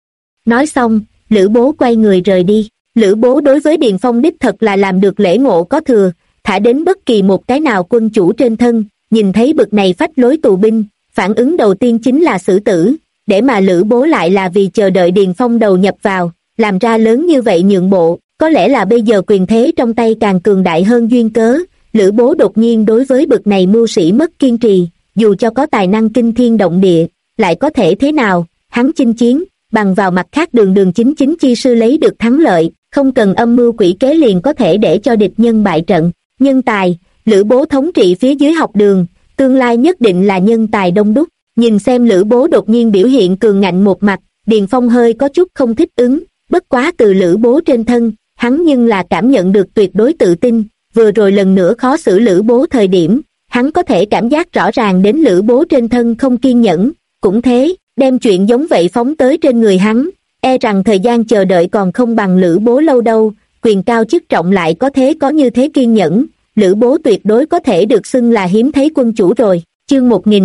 Nói xong, Lữ Bố quay người rời đi. Lữ Bố đối với Điền Phong đích thật là làm được lễ ngộ có thừa, thả đến bất kỳ một cái nào quân chủ trên thân, nhìn thấy bực này phách lối tù binh, phản ứng đầu tiên chính là xử tử, để mà Lữ Bố lại là vì chờ đợi Điền Phong đầu nhập vào, làm ra lớn như vậy nhượng bộ, có lẽ là bây giờ quyền thế trong tay càng cường đại hơn duyên cớ, Lữ Bố đột nhiên đối với bực này mưu sĩ mất kiên trì, dù cho có tài năng kinh thiên động địa, lại có thể thế nào, hắn chinh chiến, bằng vào mặt khác đường chính chi sư lấy được thắng lợi, không cần âm mưu quỷ kế liền có thể để cho địch nhân bại trận. Nhân tài, Lữ Bố thống trị phía dưới học đường, tương lai nhất định là nhân tài đông đúc. Nhìn xem Lữ Bố đột nhiên biểu hiện cường ngạnh một mặt, Điền Phong hơi có chút không thích ứng, bất quá từ Lữ Bố trên thân, hắn nhưng là cảm nhận được tuyệt đối tự tin, vừa rồi lần nữa khó xử Lữ Bố thời điểm, hắn có thể cảm giác rõ ràng đến Lữ Bố trên thân không kiên nhẫn, cũng thế, đem chuyện giống vậy phóng tới trên người hắn, e rằng thời gian chờ đợi còn không bằng Lữ Bố lâu đâu, quyền cao chức trọng lại có như thế kiên nhẫn, Lữ Bố tuyệt đối có thể được xưng là hiếm thấy quân chủ rồi. Chương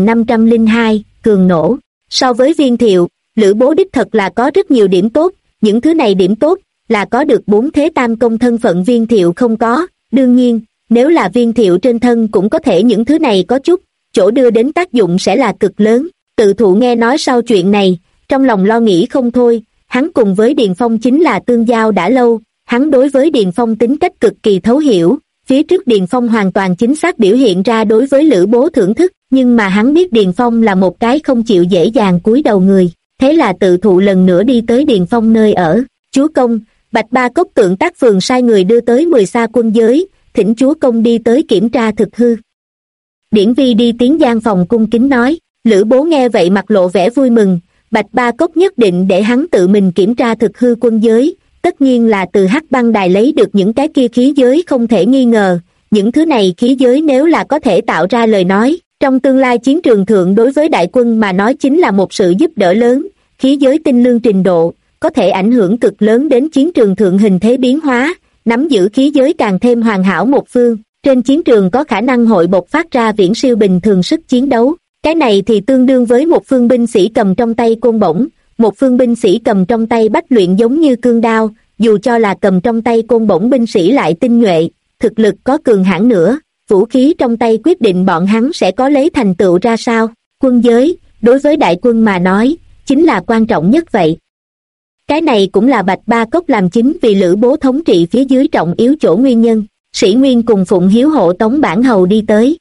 1502, cường nổ. So với Viên Thiệu, Lữ Bố đích thật là có rất nhiều điểm tốt, những thứ này điểm tốt là có được 4 thế tam công thân phận Viên Thiệu không có, đương nhiên, nếu là Viên Thiệu trên thân cũng có thể những thứ này có chút, chỗ đưa đến tác dụng sẽ là cực lớn. Tự thụ nghe nói sau chuyện này, trong lòng lo nghĩ không thôi, hắn cùng với Điền Phong chính là tương giao đã lâu, hắn đối với Điền Phong tính cách cực kỳ thấu hiểu, phía trước Điền Phong hoàn toàn chính xác biểu hiện ra đối với Lữ Bố thưởng thức, nhưng mà hắn biết Điền Phong là một cái không chịu dễ dàng cúi đầu người, thế là tự thụ lần nữa đi tới Điền Phong nơi ở. Chúa công, Bạch Ba Cốc Tượng Tác Phường sai người đưa tới 10 xa quân giới, thỉnh chúa công đi tới kiểm tra thực hư. Điển Vi đi tiến gian phòng cung kính nói. Lữ Bố nghe vậy mặt lộ vẻ vui mừng, Bạch Ba Cốc nhất định để hắn tự mình kiểm tra thực hư quân giới, tất nhiên là từ Hắc Băng Đài lấy được những cái kia khí giới không thể nghi ngờ, những thứ này khí giới nếu là có thể tạo ra lời nói, trong tương lai chiến trường thượng đối với đại quân mà nói chính là một sự giúp đỡ lớn, khí giới tinh lương trình độ, có thể ảnh hưởng cực lớn đến chiến trường thượng hình thế biến hóa, nắm giữ khí giới càng thêm hoàn hảo một phương, trên chiến trường có khả năng hội bộc phát ra viễn siêu bình thường sức chiến đấu. Cái này thì tương đương với một phương binh sĩ cầm trong tay côn bổng, một phương binh sĩ cầm trong tay bách luyện giống như cương đao, dù cho là cầm trong tay côn bổng binh sĩ lại tinh nhuệ, thực lực có cường hãn nữa, vũ khí trong tay quyết định bọn hắn sẽ có lấy thành tựu ra sao. Quân giới, đối với đại quân mà nói, chính là quan trọng nhất vậy. Cái này cũng là Bạch Ba Cốc làm chính vì Lữ Bố thống trị phía dưới trọng yếu chỗ nguyên nhân. Sĩ Nguyên cùng Phụng Hiếu hộ tống bản hầu đi tới.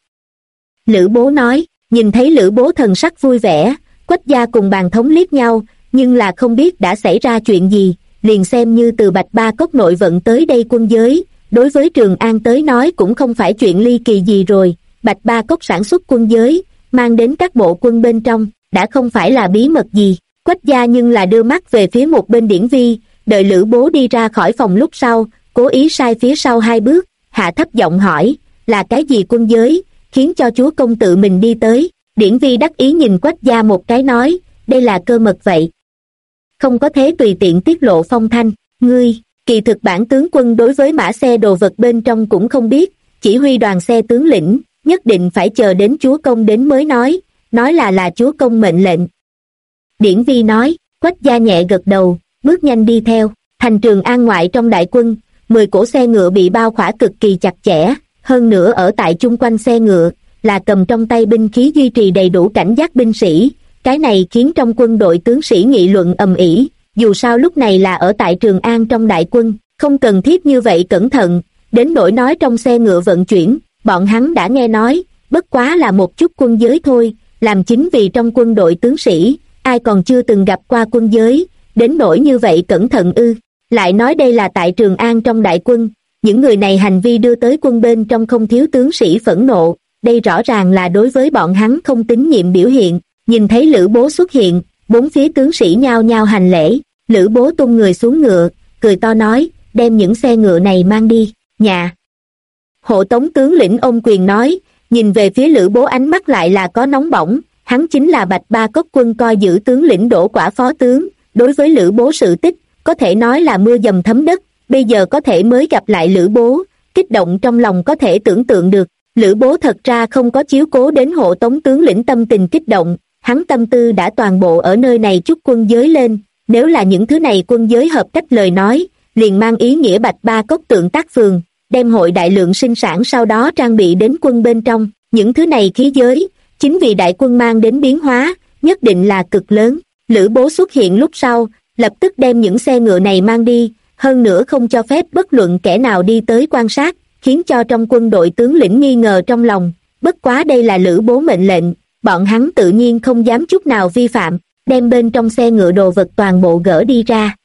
Lữ Bố nói. Nhìn thấy Lữ Bố thần sắc vui vẻ, Quách gia cùng Bàn Thống liếc nhau, nhưng là không biết đã xảy ra chuyện gì, liền xem như từ Bạch Ba Cốc nội vận tới đây quân giới, đối với Trường An tới nói cũng không phải chuyện ly kỳ gì rồi, Bạch Ba Cốc sản xuất quân giới, mang đến các bộ quân bên trong, đã không phải là bí mật gì. Quách gia nhưng là đưa mắt về phía một bên Điển Vi, đợi Lữ Bố đi ra khỏi phòng lúc sau, cố ý sai phía sau 2 bước, hạ thấp giọng hỏi, là cái gì quân giới, khiến cho chúa công tự mình đi tới. Điển Vi đắc ý nhìn Quách gia một cái nói, đây là cơ mật vậy, không có thế tùy tiện tiết lộ phong thanh. Ngươi, kỳ thực bản tướng quân đối với mã xe đồ vật bên trong cũng không biết, chỉ huy đoàn xe tướng lĩnh, nhất định phải chờ đến chúa công đến mới nói là chúa công mệnh lệnh. Điển Vi nói. Quách gia nhẹ gật đầu, bước nhanh đi theo. Thành Trường An ngoại trong đại quân, 10 cỗ xe ngựa bị bao khỏa cực kỳ chặt chẽ, hơn nữa ở tại chung quanh xe ngựa là cầm trong tay binh khí duy trì đầy đủ cảnh giác binh sĩ. Cái này khiến trong quân đội tướng sĩ nghị luận ầm ĩ, dù sao lúc này là ở tại Trường An trong đại quân, không cần thiết như vậy cẩn thận, đến nỗi nói trong xe ngựa vận chuyển, bọn hắn đã nghe nói, bất quá là một chút quân giới thôi, làm chính vì trong quân đội tướng sĩ, ai còn chưa từng gặp qua quân giới, đến nỗi như vậy cẩn thận ư. Lại nói đây là tại Trường An trong đại quân, những người này hành vi đưa tới quân bên trong không thiếu tướng sĩ phẫn nộ, đây rõ ràng là đối với bọn hắn không tín nhiệm biểu hiện. Nhìn thấy Lữ Bố xuất hiện, bốn phía tướng sĩ nhao nhao hành lễ. Lữ Bố tung người xuống ngựa, cười to nói, đem những xe ngựa này mang đi, nhà. Hộ tống tướng lĩnh ôm quyền nói, nhìn về phía Lữ Bố ánh mắt lại là có nóng bỏng, hắn chính là Bạch Ba Cốc quân coi giữ tướng lĩnh Đỗ Quả phó tướng, đối với Lữ Bố sự tích, có thể nói là mưa dầm thấm đất, bây giờ có thể mới gặp lại Lữ Bố, kích động trong lòng có thể tưởng tượng được. Lữ Bố thật ra không có chiếu cố đến hộ tống tướng lĩnh tâm tình kích động, hắn tâm tư đã toàn bộ ở nơi này chút quân giới lên, nếu là những thứ này quân giới hợp cách lời nói, liền mang ý nghĩa Bạch Ba Cốc tượng tác phường, đem hội đại lượng sinh sản sau đó trang bị đến quân bên trong, những thứ này khí giới, chính vì đại quân mang đến biến hóa, nhất định là cực lớn. Lữ Bố xuất hiện lúc sau, lập tức đem những xe ngựa này mang đi, hơn nữa không cho phép bất luận kẻ nào đi tới quan sát, khiến cho trong quân đội tướng lĩnh nghi ngờ trong lòng, bất quá đây là Lữ Bố mệnh lệnh, bọn hắn tự nhiên không dám chút nào vi phạm, đem bên trong xe ngựa đồ vật toàn bộ gỡ đi ra.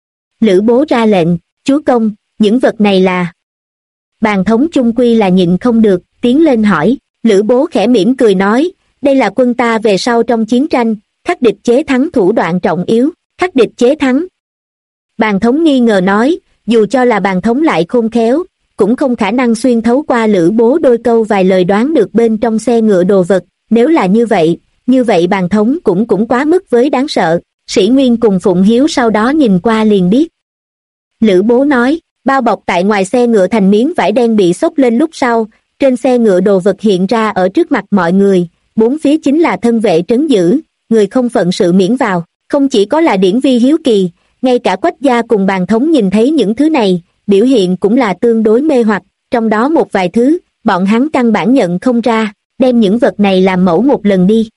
Lữ Bố ra lệnh, chúa công, những vật này là... Bàn thống chung quy là nhịn không được, tiến lên hỏi. Lữ Bố khẽ mỉm cười nói, đây là quân ta về sau trong chiến tranh, khắc địch chế thắng thủ đoạn trọng yếu. Khắc địch chế thắng. Bàn thống nghi ngờ nói, dù cho là bàn thống lại khôn khéo, cũng không khả năng xuyên thấu qua Lữ Bố đôi câu vài lời đoán được bên trong xe ngựa đồ vật. Nếu là như vậy bàn thống cũng quá mức với đáng sợ. Sĩ Nguyên cùng Phụng Hiếu sau đó nhìn qua liền biết. Lữ Bố nói, bao bọc tại ngoài xe ngựa thành miếng vải đen bị xốc lên lúc sau, trên xe ngựa đồ vật hiện ra ở trước mặt mọi người, bốn phía chính là thân vệ trấn giữ, người không phận sự miễn vào. Không chỉ có là Điển Vi hiếu kỳ, ngay cả Quách gia cùng bàn thống nhìn thấy những thứ này, biểu hiện cũng là tương đối mê hoặc, trong đó một vài thứ, bọn hắn căn bản nhận không ra, đem những vật này làm mẫu một lần đi.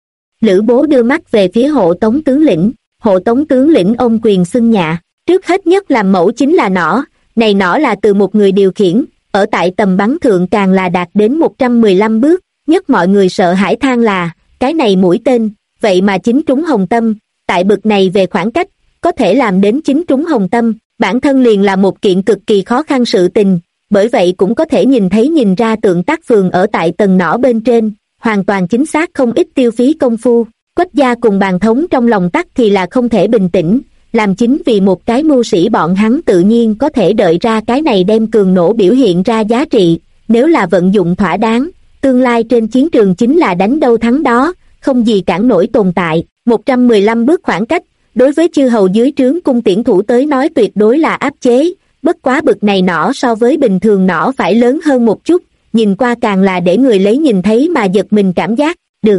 Lữ Bố đưa mắt về phía hộ tống tướng lĩnh, hộ tống tướng lĩnh ôm quyền xưng nhạ, trước hết nhất làm mẫu chính là nỏ, này nỏ là từ một người điều khiển, ở tại tầm bắn thượng càng là đạt đến 115 bước, nhất mọi người sợ hãi than là, cái này mũi tên, vậy mà chính trúng hồng tâm, tại bực này về khoảng cách, có thể làm đến chính trúng hồng tâm, bản thân liền là một kiện cực kỳ khó khăn sự tình, bởi vậy cũng có thể nhìn ra tượng tác phường ở tại tầng nỏ bên trên, hoàn toàn chính xác không ít tiêu phí công phu. Quách gia cùng bàn thống trong lòng tắc thì là không thể bình tĩnh, làm chính vì một cái mưu sĩ bọn hắn tự nhiên có thể đợi ra cái này đem cường nổ biểu hiện ra giá trị, nếu là vận dụng thỏa đáng, tương lai trên chiến trường chính là đánh đâu thắng đó, không gì cản nổi tồn tại. 115 bước khoảng cách, đối với chư hầu dưới trướng cung tiễn thủ tới nói tuyệt đối là áp chế, bất quá bực này nỏ so với bình thường nỏ phải lớn hơn một chút, nhìn qua càng là để người lấy nhìn thấy mà giật mình cảm giác, được.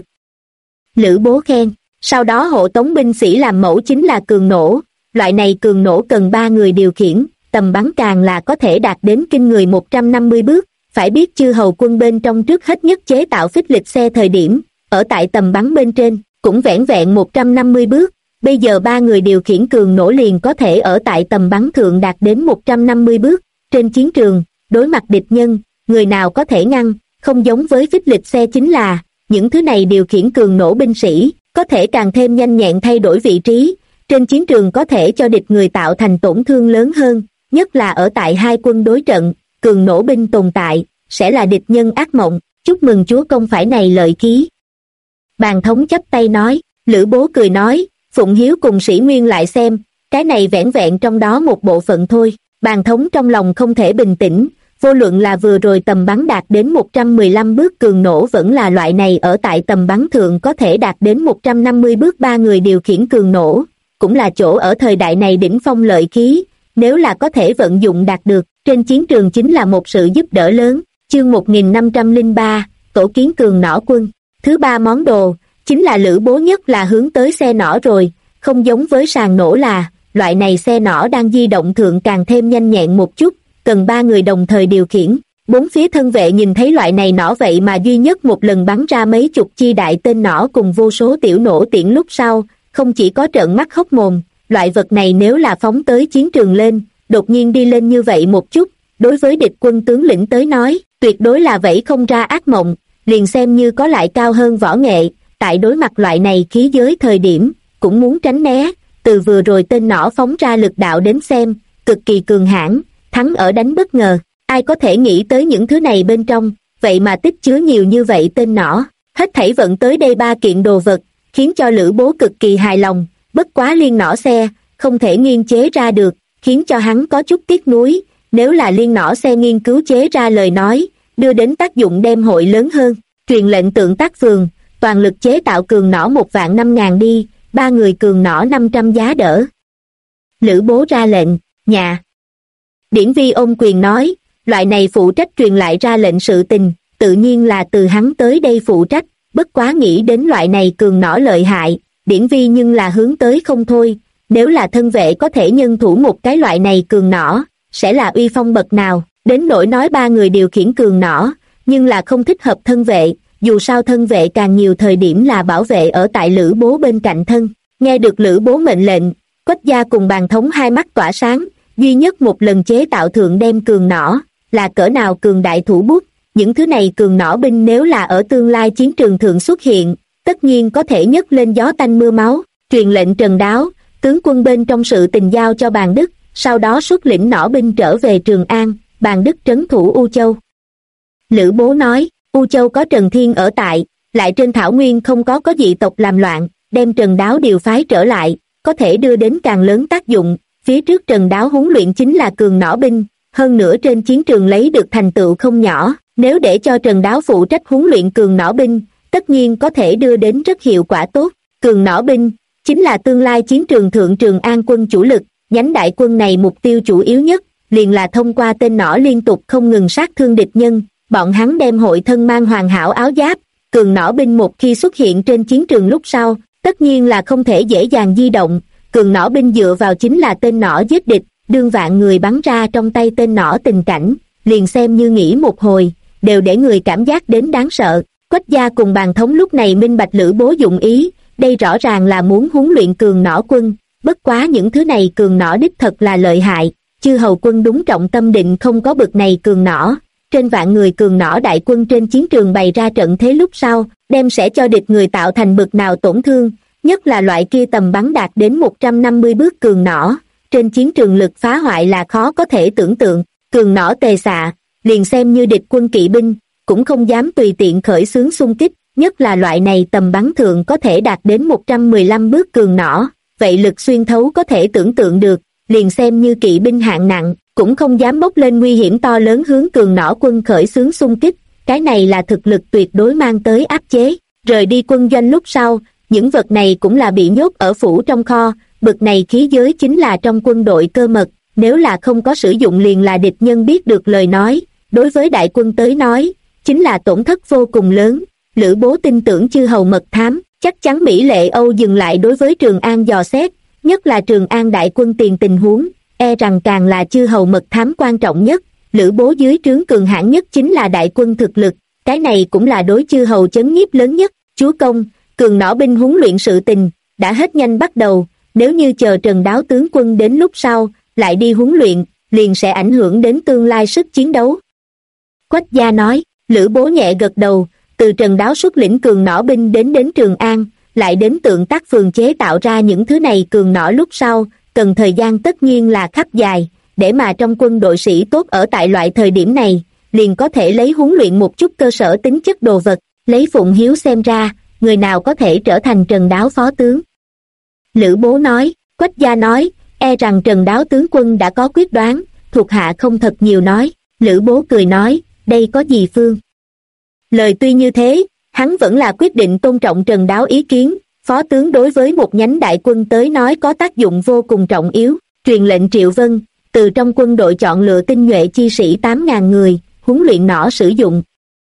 Lữ Bố khen, sau đó hộ tống binh sĩ làm mẫu chính là cường nổ, loại này cường nổ cần 3 người điều khiển, tầm bắn càng là có thể đạt đến kinh người 150 bước, phải biết chư hầu quân bên trong trước hết nhất chế tạo phích lịch xe thời điểm, ở tại tầm bắn bên trên, cũng vẻn vẹn 150 bước, bây giờ 3 người điều khiển cường nổ liền có thể ở tại tầm bắn thượng đạt đến 150 bước, trên chiến trường, đối mặt địch nhân, người nào có thể ngăn, không giống với phích lịch xe chính là, những thứ này điều khiển cường nổ binh sĩ, có thể càng thêm nhanh nhẹn thay đổi vị trí, trên chiến trường có thể cho địch người tạo thành tổn thương lớn hơn, nhất là ở tại hai quân đối trận, cường nổ binh tồn tại, sẽ là địch nhân ác mộng, chúc mừng chúa công phải này lợi ký. Bàn thống chắp tay nói, Lữ Bố cười nói, Phụng Hiếu cùng Sĩ Nguyên lại xem, cái này vẻn vẹn trong đó một bộ phận thôi, bàn thống trong lòng không thể bình tĩnh, vô luận là vừa rồi tầm bắn đạt đến 115 bước cường nổ vẫn là loại này ở tại tầm bắn thượng có thể đạt đến 150 bước ba người điều khiển cường nổ, cũng là chỗ ở thời đại này đỉnh phong lợi khí, nếu là có thể vận dụng đạt được, trên chiến trường chính là một sự giúp đỡ lớn. Chương 1503, tổ kiến cường nỏ quân. Thứ ba món đồ, chính là Lữ Bố nhất là hướng tới xe nỏ rồi, không giống với sàn nổ là, loại này xe nỏ đang di động thượng càng thêm nhanh nhẹn một chút, cần ba người đồng thời điều khiển. Bốn phía thân vệ nhìn thấy loại này nỏ vậy mà duy nhất một lần bắn ra mấy chục chi đại tên nỏ cùng vô số tiểu nổ tiễn lúc sau, không chỉ có trợn mắt hốc mồm, loại vật này nếu là phóng tới chiến trường lên, đột nhiên đi lên như vậy một chút, đối với địch quân tướng lĩnh tới nói, tuyệt đối là vẫy không ra ác mộng, liền xem như có lại cao hơn võ nghệ, tại đối mặt loại này khí giới thời điểm, cũng muốn tránh né, từ vừa rồi tên nỏ phóng ra lực đạo đến xem, cực kỳ cường hãn, thắng ở đánh bất ngờ, ai có thể nghĩ tới những thứ này bên trong, vậy mà tích chứa nhiều như vậy tên nỏ, hết thảy vận tới đây ba kiện đồ vật, khiến cho Lữ Bố cực kỳ hài lòng, bất quá liên nỏ xe, không thể nghiên chế ra được, khiến cho hắn có chút tiếc nuối, nếu là liên nỏ xe nghiên cứu chế ra lời nói, đưa đến tác dụng đem hội lớn hơn, truyền lệnh tượng tác phường, toàn lực chế tạo cường nỏ 1.500.000 đi, ba người cường nỏ 500 giá đỡ. Lữ Bố ra lệnh, nhà. Điển Vi ôm quyền nói, loại này phụ trách truyền lại ra lệnh sự tình, tự nhiên là từ hắn tới đây phụ trách, bất quá nghĩ đến loại này cường nỏ lợi hại, Điển Vi nhưng là hướng tới không thôi, nếu là thân vệ có thể nhân thủ một cái loại này cường nỏ, sẽ là uy phong bậc nào, đến nỗi nói ba người điều khiển cường nỏ, nhưng là không thích hợp thân vệ, dù sao thân vệ càng nhiều thời điểm là bảo vệ ở tại Lữ Bố bên cạnh thân, nghe được Lữ Bố mệnh lệnh, Quách Gia cùng Bàn Thống hai mắt tỏa sáng, duy nhất một lần chế tạo thượng đem cường nỏ, là cỡ nào cường đại thủ bút, những thứ này cường nỏ binh nếu là ở tương lai chiến trường thượng xuất hiện, tất nhiên có thể nhấc lên gió tanh mưa máu, truyền lệnh Trần Đáo, tướng quân bên trong sự tình giao cho Bàn Đức, sau đó xuất lĩnh nỏ binh trở về Trường An, Bàn Đức trấn thủ U Châu. Lữ Bố nói, U Châu có Trần Thiên ở tại, lại trên thảo nguyên không có dị tộc làm loạn, đem Trần Đáo điều phái trở lại, có thể đưa đến càng lớn tác dụng, phía trước Trần Đáo huấn luyện chính là cường nỏ binh, hơn nữa trên chiến trường lấy được thành tựu không nhỏ, nếu để cho Trần Đáo phụ trách huấn luyện cường nỏ binh, tất nhiên có thể đưa đến rất hiệu quả tốt, cường nỏ binh, chính là tương lai chiến trường thượng Trường An quân chủ lực, nhánh đại quân này mục tiêu chủ yếu nhất, liền là thông qua tên nỏ liên tục không ngừng sát thương địch nhân, bọn hắn đem hội thân mang hoàn hảo áo giáp, cường nỏ binh một khi xuất hiện trên chiến trường lúc sau, tất nhiên là không thể dễ dàng di động, cường nỏ binh dựa vào chính là tên nỏ giết địch, đương vạn người bắn ra trong tay tên nỏ tình cảnh, liền xem như nghĩ một hồi, đều để người cảm giác đến đáng sợ. Quách Gia cùng Bàn Thống lúc này minh bạch Lữ Bố dụng ý, đây rõ ràng là muốn huấn luyện cường nỏ quân, bất quá những thứ này cường nỏ đích thật là lợi hại, chư hầu quân đúng trọng tâm định không có bực này cường nỏ, trên vạn người cường nỏ đại quân trên chiến trường bày ra trận thế lúc sau, đem sẽ cho địch người tạo thành bực nào tổn thương, nhất là loại kia tầm bắn đạt đến 150 bước cường nỏ, trên chiến trường lực phá hoại là khó có thể tưởng tượng, cường nỏ tề xạ, liền xem như địch quân kỵ binh, cũng không dám tùy tiện khởi xướng xung kích, nhất là loại này tầm bắn thượng có thể đạt đến 115 bước cường nỏ, vậy lực xuyên thấu có thể tưởng tượng được, liền xem như kỵ binh hạng nặng, cũng không dám bốc lên nguy hiểm to lớn hướng cường nỏ quân khởi xướng xung kích, cái này là thực lực tuyệt đối mang tới áp chế, rời đi quân doanh lúc sau, những vật này cũng là bị nhốt ở phủ trong kho, bực này khí giới chính là trong quân đội cơ mật, nếu là không có sử dụng liền là địch nhân biết được lời nói, đối với đại quân tới nói, chính là tổn thất vô cùng lớn. Lữ Bố tin tưởng chư hầu mật thám, chắc chắn Mỹ Lệ Âu dừng lại đối với Trường An dò xét, nhất là Trường An đại quân tiền tình huống, e rằng càng là chư hầu mật thám quan trọng nhất. Lữ Bố dưới trướng cường hãn nhất chính là đại quân thực lực, cái này cũng là đối chư hầu chấn nhiếp lớn nhất. Chúa công, cường nỏ binh huấn luyện sự tình đã hết nhanh bắt đầu, nếu như chờ Trần Đáo tướng quân đến lúc sau lại đi huấn luyện, liền sẽ ảnh hưởng đến tương lai sức chiến đấu. Quách Gia nói. Lữ Bố nhẹ gật đầu, từ Trần Đáo xuất lĩnh cường nỏ binh đến Trường An, lại đến Tượng Tác phường chế tạo ra những thứ này cường nỏ lúc sau, cần thời gian tất nhiên là khắp dài, để mà trong quân đội sĩ tốt ở tại loại thời điểm này, liền có thể lấy huấn luyện một chút cơ sở tính chất đồ vật, lấy Phụng Hiếu xem ra, người nào có thể trở thành Trần Đáo phó tướng. Lữ Bố nói. Quách Gia nói, e rằng Trần Đáo tướng quân đã có quyết đoán, thuộc hạ không thật nhiều nói. Lữ Bố cười nói, đây có gì phương. Lời tuy như thế, hắn vẫn là quyết định tôn trọng Trần Đáo ý kiến. Phó tướng đối với một nhánh đại quân tới nói có tác dụng vô cùng trọng yếu. Truyền lệnh Triệu Vân, từ trong quân đội chọn lựa tinh nhuệ chi sĩ 8.000 người, huấn luyện nỏ sử dụng.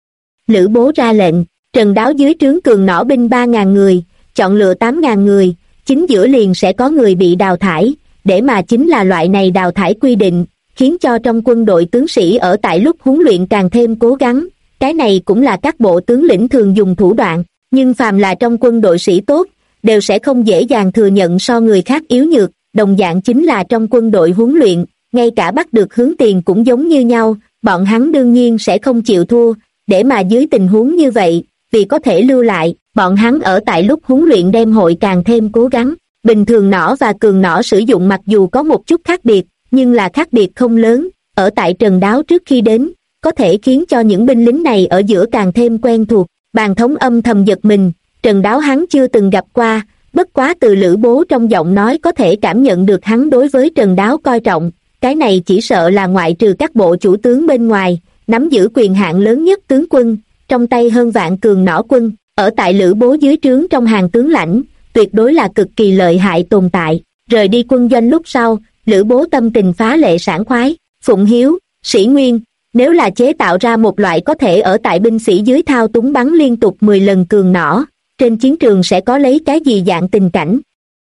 Lữ Bố ra lệnh, Trần Đáo dưới trướng cường nỏ binh 3.000 người, chọn lựa 8.000 người, chính giữa liền sẽ có người bị đào thải, để mà chính là loại này đào thải quy định, khiến cho trong quân đội tướng sĩ ở tại lúc huấn luyện càng thêm cố gắng. Cái này cũng là các bộ tướng lĩnh thường dùng thủ đoạn, nhưng phàm là trong quân đội sĩ tốt, đều sẽ không dễ dàng thừa nhận so người khác yếu nhược, đồng dạng chính là trong quân đội huấn luyện, ngay cả bắt được hướng tiền cũng giống như nhau, bọn hắn đương nhiên sẽ không chịu thua, để mà dưới tình huống như vậy, vì có thể lưu lại, bọn hắn ở tại lúc huấn luyện đem hội càng thêm cố gắng. Bình thường nỏ và cường nỏ sử dụng mặc dù có một chút khác biệt, nhưng là khác biệt không lớn, ở tại Trần Đáo trước khi đến, có thể khiến cho những binh lính này ở giữa càng thêm quen thuộc. Bàn thống âm thầm giật mình, Trần Đáo hắn chưa từng gặp qua, bất quá từ Lữ Bố trong giọng nói có thể cảm nhận được hắn đối với Trần Đáo coi trọng, cái này chỉ sợ là ngoại trừ các bộ chủ tướng bên ngoài, nắm giữ quyền hạn lớn nhất tướng quân, trong tay hơn vạn cường nỏ quân, ở tại Lữ Bố dưới trướng trong hàng tướng lãnh, tuyệt đối là cực kỳ lợi hại tồn tại. Rời đi quân doanh lúc sau, Lữ Bố tâm tình phá lệ sảng khoái. Phụng Hiếu, Sĩ Nguyên, nếu là chế tạo ra một loại có thể ở tại binh sĩ dưới thao túng bắn liên tục 10 lần cường nỏ, trên chiến trường sẽ có lấy cái gì dạng tình cảnh?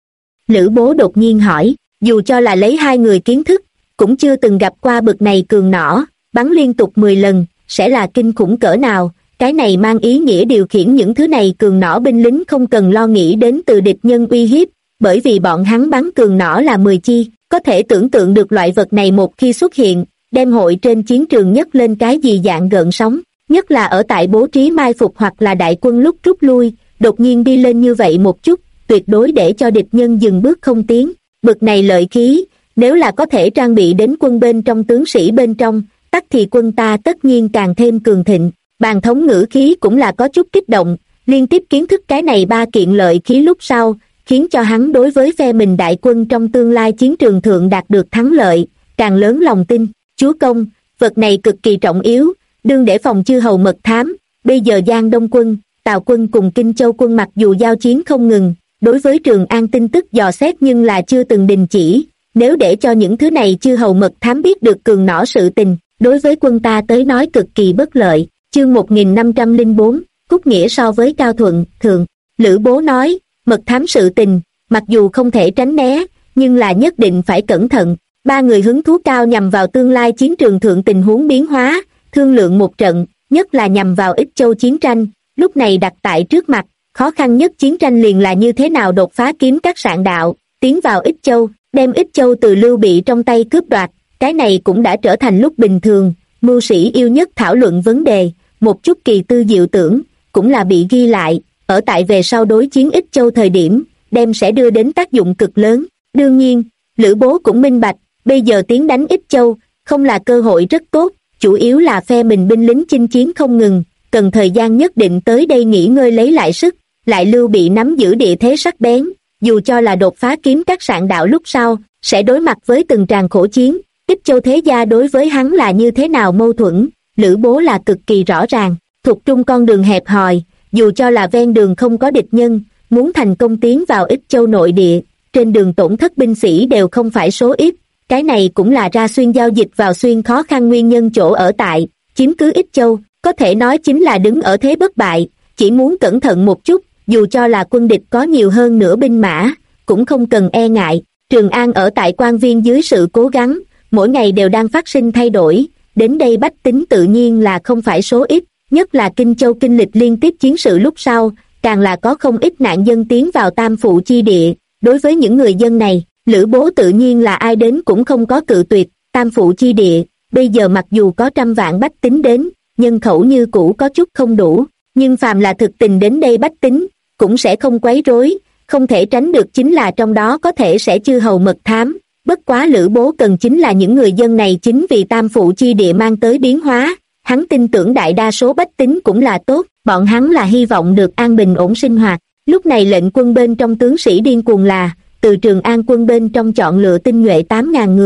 Lữ Bố đột nhiên hỏi, dù cho là lấy hai người kiến thức, cũng chưa từng gặp qua bực này cường nỏ, bắn liên tục 10 lần, sẽ là kinh khủng cỡ nào? Cái này mang ý nghĩa điều khiển những thứ này cường nỏ binh lính không cần lo nghĩ đến từ địch nhân uy hiếp, bởi vì bọn hắn bắn cường nỏ là 10 chi, có thể tưởng tượng được loại vật này một khi xuất hiện, đem hội trên chiến trường nhấc lên cái gì dạng gợn sóng, nhất là ở tại bố trí mai phục hoặc là đại quân lúc rút lui, đột nhiên đi lên như vậy một chút, tuyệt đối để cho địch nhân dừng bước không tiến. Bực này lợi khí, nếu là có thể trang bị đến quân bên trong tướng sĩ bên trong, tắc thì quân ta tất nhiên càng thêm cường thịnh. Bàn thống ngữ khí cũng là có chút kích động, liên tiếp kiến thức cái này ba kiện lợi khí lúc sau, khiến cho hắn đối với phe mình đại quân trong tương lai chiến trường thượng đạt được thắng lợi, càng lớn lòng tin. Chúa công, vật này cực kỳ trọng yếu, đương để phòng chư hầu mật thám, bây giờ Giang Đông quân, Tào quân cùng Kinh Châu quân mặc dù giao chiến không ngừng, đối với Trường An tin tức dò xét nhưng là chưa từng đình chỉ, nếu để cho những thứ này chư hầu mật thám biết được cường nỏ sự tình, đối với quân ta tới nói cực kỳ bất lợi. Chương 1504, Cúc Nghĩa so với Cao Thuận, thường. Lữ Bố nói, mật thám sự tình, mặc dù không thể tránh né, nhưng là nhất định phải cẩn thận. Ba người hứng thú cao nhằm vào tương lai chiến trường thượng tình huống biến hóa, thương lượng một trận, nhất là nhằm vào Ích Châu chiến tranh, lúc này đặt tại trước mặt, khó khăn nhất chiến tranh liền là như thế nào đột phá kiếm các sạn đạo, tiến vào Ích Châu, đem Ích Châu từ Lưu Bị trong tay cướp đoạt, cái này cũng đã trở thành lúc bình thường, mưu sĩ yêu nhất thảo luận vấn đề, một chút kỳ tư diệu tưởng, cũng là bị ghi lại, ở tại về sau đối chiến Ích Châu thời điểm, đem sẽ đưa đến tác dụng cực lớn. Đương nhiên, Lữ Bố cũng minh bạch, bây giờ tiến đánh Ích Châu, không là cơ hội rất tốt, chủ yếu là phe mình binh lính chinh chiến không ngừng, cần thời gian nhất định tới đây nghỉ ngơi lấy lại sức, lại Lưu Bị nắm giữ địa thế sắc bén, dù cho là đột phá kiếm các sạn đạo lúc sau, sẽ đối mặt với từng tràng khổ chiến, Ích Châu thế gia đối với hắn là như thế nào mâu thuẫn, Lữ Bố là cực kỳ rõ ràng. Thuộc trung con đường hẹp hòi, dù cho là ven đường không có địch nhân, muốn thành công tiến vào Ích Châu nội địa, trên đường tổn thất binh sĩ đều không phải số ít, cái này cũng là ra xuyên giao dịch vào xuyên khó khăn nguyên nhân chỗ ở tại, chiếm cứ Ích Châu, có thể nói chính là đứng ở thế bất bại, chỉ muốn cẩn thận một chút, dù cho là quân địch có nhiều hơn nửa binh mã, cũng không cần e ngại. Trường An ở tại quan viên dưới sự cố gắng, mỗi ngày đều đang phát sinh thay đổi, đến đây bách tính tự nhiên là không phải số ít, nhất là Kinh Châu kinh lịch liên tiếp chiến sự lúc sau, càng là có không ít nạn dân tiến vào Tam Phụ chi địa. Đối với những người dân này, Lữ Bố tự nhiên là ai đến cũng không có cự tuyệt. Tam Phụ chi địa, bây giờ mặc dù có 100 vạn bách tính đến, nhân khẩu như cũ có chút không đủ, nhưng phàm là thực tình đến đây bách tính, cũng sẽ không quấy rối, không thể tránh được chính là trong đó có thể sẽ chư hầu mật thám. Bất quá Lữ Bố cần chính là những người dân này chính vì Tam Phụ chi địa mang tới biến hóa, hắn tin tưởng đại đa số bách tính cũng là tốt, bọn hắn là hy vọng được an bình ổn sinh hoạt. Lúc này lệnh quân bên trong tướng sĩ điên cuồng là, từ Trường An quân bên trong chọn lựa tinh nhuệ 8.000 người,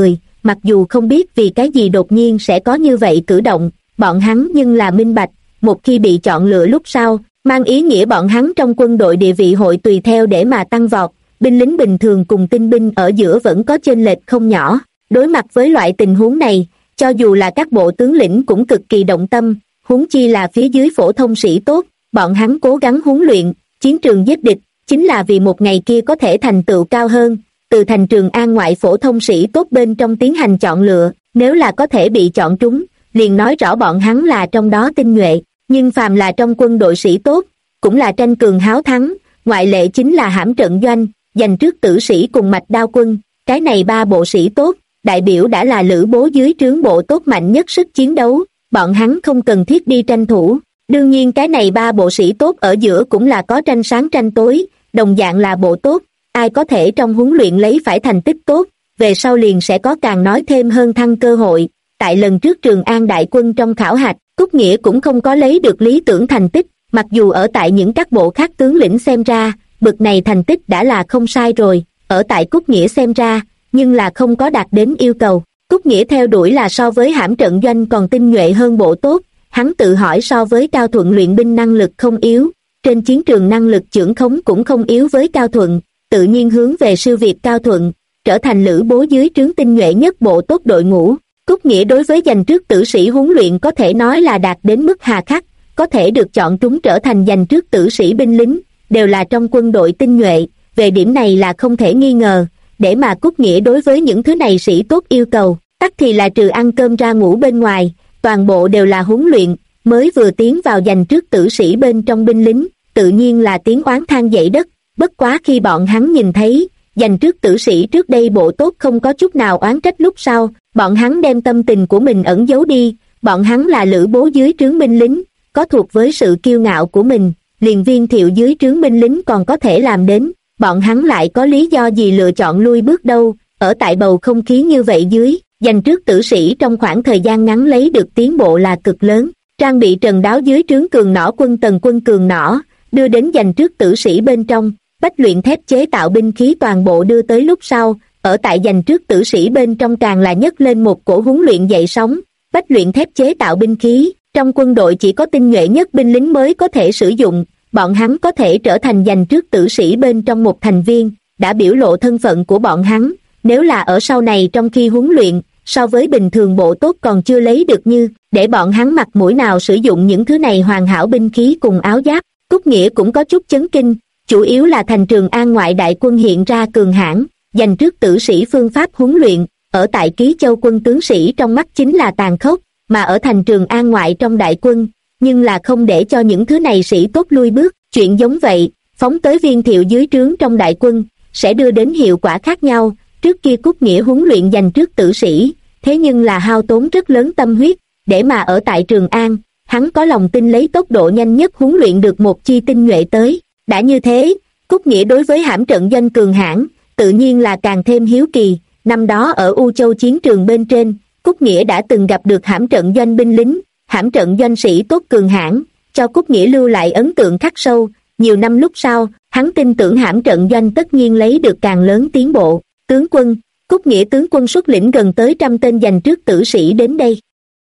mặc dù không biết vì cái gì đột nhiên sẽ có như vậy cử động, bọn hắn nhưng là minh bạch, một khi bị chọn lựa lúc sau, mang ý nghĩa bọn hắn trong quân đội địa vị hội tùy theo để mà tăng vọt, binh lính bình thường cùng tinh binh ở giữa vẫn có chênh lệch không nhỏ. Đối mặt với loại tình huống này, cho dù là các bộ tướng lĩnh cũng cực kỳ động tâm, huống chi là phía dưới phổ thông sĩ tốt, bọn hắn cố gắng huấn luyện, chiến trường giết địch, chính là vì một ngày kia có thể thành tựu cao hơn, từ thành Trường An ngoại phổ thông sĩ tốt bên trong tiến hành chọn lựa, nếu là có thể bị chọn trúng, liền nói rõ bọn hắn là trong đó tinh nhuệ, nhưng phàm là trong quân đội sĩ tốt, cũng là tranh cường háo thắng, ngoại lệ chính là Hãm Trận Doanh, Dành Trước Tử Sĩ cùng Mạch Đao Quân, cái này ba bộ sĩ tốt, đại biểu đã là lữ bố dưới trướng bộ tốt mạnh nhất sức chiến đấu, bọn hắn không cần thiết đi tranh thủ. Đương nhiên cái này ba bộ sĩ tốt ở giữa cũng là có tranh sáng tranh tối, đồng dạng là bộ tốt, ai có thể trong huấn luyện lấy phải thành tích tốt, về sau liền sẽ có càng nói thêm hơn thăng cơ hội. Tại lần trước Trường An đại quân trong khảo hạch, Cúc Nghĩa cũng không có lấy được lý tưởng thành tích, mặc dù ở tại những các bộ khác tướng lĩnh xem ra, bực này thành tích đã là không sai rồi, ở tại Cúc Nghĩa xem ra, nhưng là không có đạt đến yêu cầu. Cúc Nghĩa theo đuổi là so với Hãm Trận Doanh còn tinh nhuệ hơn bộ tốt, hắn tự hỏi so với Cao Thuận luyện binh năng lực không yếu, trên chiến trường năng lực chưởng khống cũng không yếu với Cao Thuận, tự nhiên hướng về siêu việt Cao Thuận, trở thành lữ bố dưới trướng tinh nhuệ nhất bộ tốt đội ngũ. Cúc Nghĩa đối với Dành Trước Tử Sĩ huấn luyện có thể nói là đạt đến mức hà khắc, có thể được chọn trúng trở thành Dành Trước Tử Sĩ binh lính, đều là trong quân đội tinh nhuệ, về điểm này là không thể nghi ngờ, để mà Cúc Nghĩa đối với những thứ này sĩ tốt yêu cầu, tắc thì là trừ ăn cơm ra ngủ bên ngoài, toàn bộ đều là huấn luyện, mới vừa tiến vào Dành Trước Tử Sĩ bên trong binh lính, tự nhiên là tiếng oán than dậy đất, bất quá khi bọn hắn nhìn thấy, Dành Trước Tử Sĩ trước đây bộ tốt không có chút nào oán trách lúc sau, bọn hắn đem tâm tình của mình ẩn giấu đi, bọn hắn là lữ bố dưới trướng binh lính, có thuộc với sự kiêu ngạo của mình, liền Viên Thiệu dưới trướng binh lính còn có thể làm đến, bọn hắn lại có lý do gì lựa chọn lui bước đâu, ở tại bầu không khí như vậy dưới, Dành Trước Tử Sĩ trong khoảng thời gian ngắn lấy được tiến bộ là cực lớn, trang bị trần đáo dưới trướng cường nỏ quân Tần quân cường nỏ, đưa đến Dành Trước Tử Sĩ bên trong, bách luyện thép chế tạo binh khí toàn bộ đưa tới lúc sau, ở tại Dành Trước Tử Sĩ bên trong càng là nhấc lên một cổ huấn luyện dậy sóng, bách luyện thép chế tạo binh khí, trong quân đội chỉ có tinh nhuệ nhất binh lính mới có thể sử dụng, bọn hắn có thể trở thành Dành Trước Tử Sĩ bên trong một thành viên, đã biểu lộ thân phận của bọn hắn, nếu là ở sau này trong khi huấn luyện, so với bình thường bộ tốt còn chưa lấy được như, để bọn hắn mặt mũi nào sử dụng những thứ này hoàn hảo binh khí cùng áo giáp. Cúc Nghĩa cũng có chút chấn kinh, chủ yếu là thành Trường An ngoại đại quân hiện ra cường hãn, Dành Trước Tử Sĩ phương pháp huấn luyện, ở tại Ký Châu quân tướng sĩ trong mắt chính là tàn khốc, mà ở thành Trường An ngoại trong đại quân, nhưng là không để cho những thứ này sĩ tốt lui bước, chuyện giống vậy, phóng tới Viên Thiệu dưới trướng trong đại quân, sẽ đưa đến hiệu quả khác nhau. Trước kia Cúc Nghĩa huấn luyện Dành Trước Tử Sĩ, thế nhưng là hao tốn rất lớn tâm huyết, để mà ở tại Trường An, hắn có lòng tin lấy tốc độ nhanh nhất huấn luyện được một chi tinh nhuệ tới. Đã như thế, Cúc Nghĩa đối với Hãm Trận Doanh cường hãn, tự nhiên là càng thêm hiếu kỳ. Năm đó ở U Châu chiến trường bên trên, Cúc Nghĩa đã từng gặp được Hãm Trận Doanh binh lính, Hãm Trận Doanh sĩ tốt cường hãn, cho Cúc Nghĩa lưu lại ấn tượng khắc sâu. Nhiều năm lúc sau, hắn tin tưởng Hãm Trận Doanh tất nhiên lấy được càng lớn tiến bộ. Tướng quân, Cúc Nghĩa tướng quân xuất lĩnh gần tới 100 tên Dành Trước Tử Sĩ đến đây.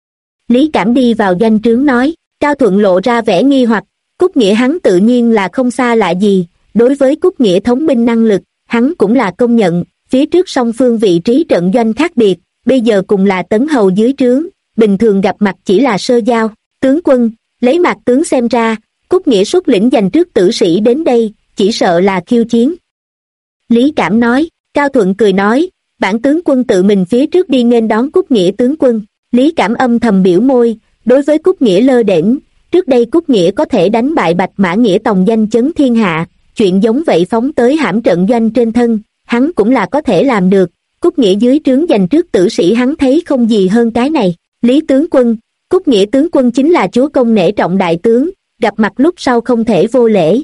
Lý Cảm đi vào doanh trướng nói, Cao Thuận lộ ra vẻ nghi hoặc, Cúc Nghĩa hắn tự nhiên là không xa lạ gì, đối với Cúc Nghĩa thống binh năng lực, hắn cũng là công nhận, phía trước song phương vị trí trận doanh khác biệt, bây giờ cùng là tấn hầu dưới trướng, bình thường gặp mặt chỉ là sơ giao. Tướng quân, lấy mặt tướng xem ra, Cúc Nghĩa xuất lĩnh Dành Trước Tử Sĩ đến đây, chỉ sợ là khiêu chiến. Lý Cảm nói. Cao Thuận cười nói, bản tướng quân tự mình phía trước đi nghênh đón Cúc Nghĩa tướng quân. Lý Cảm âm thầm biểu môi, đối với Cúc Nghĩa lơ đễnh, trước đây Cúc Nghĩa có thể đánh bại Bạch Mã Nghĩa tòng danh chấn thiên hạ, chuyện giống vậy phóng tới Hãm Trận Doanh trên thân, hắn cũng là có thể làm được. Cúc Nghĩa dưới trướng Dành Trước Tử Sĩ hắn thấy không gì hơn cái này. Lý tướng quân, Cúc Nghĩa tướng quân chính là chúa công nể trọng đại tướng, gặp mặt lúc sau không thể vô lễ.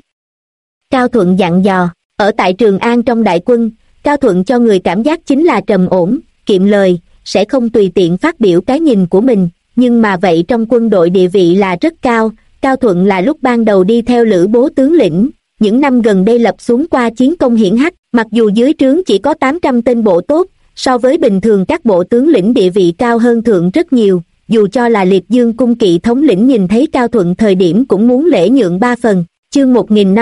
Cao Thuận dặn dò, ở tại Trường An trong đại quân, Cao Thuận cho người cảm giác chính là trầm ổn, kiệm lời, sẽ không tùy tiện phát biểu cái nhìn của mình, nhưng mà vậy trong quân đội địa vị là rất cao. Cao Thuận là lúc ban đầu đi theo lữ bố tướng lĩnh, những năm gần đây lập xuống qua chiến công hiển hách, mặc dù dưới trướng chỉ có 800 tên bộ tốt, so với bình thường các bộ tướng lĩnh địa vị cao hơn thượng rất nhiều, dù cho là Liệt Dương cung kỵ thống lĩnh nhìn thấy Cao Thuận thời điểm cũng muốn lễ nhượng 3 phần. Chương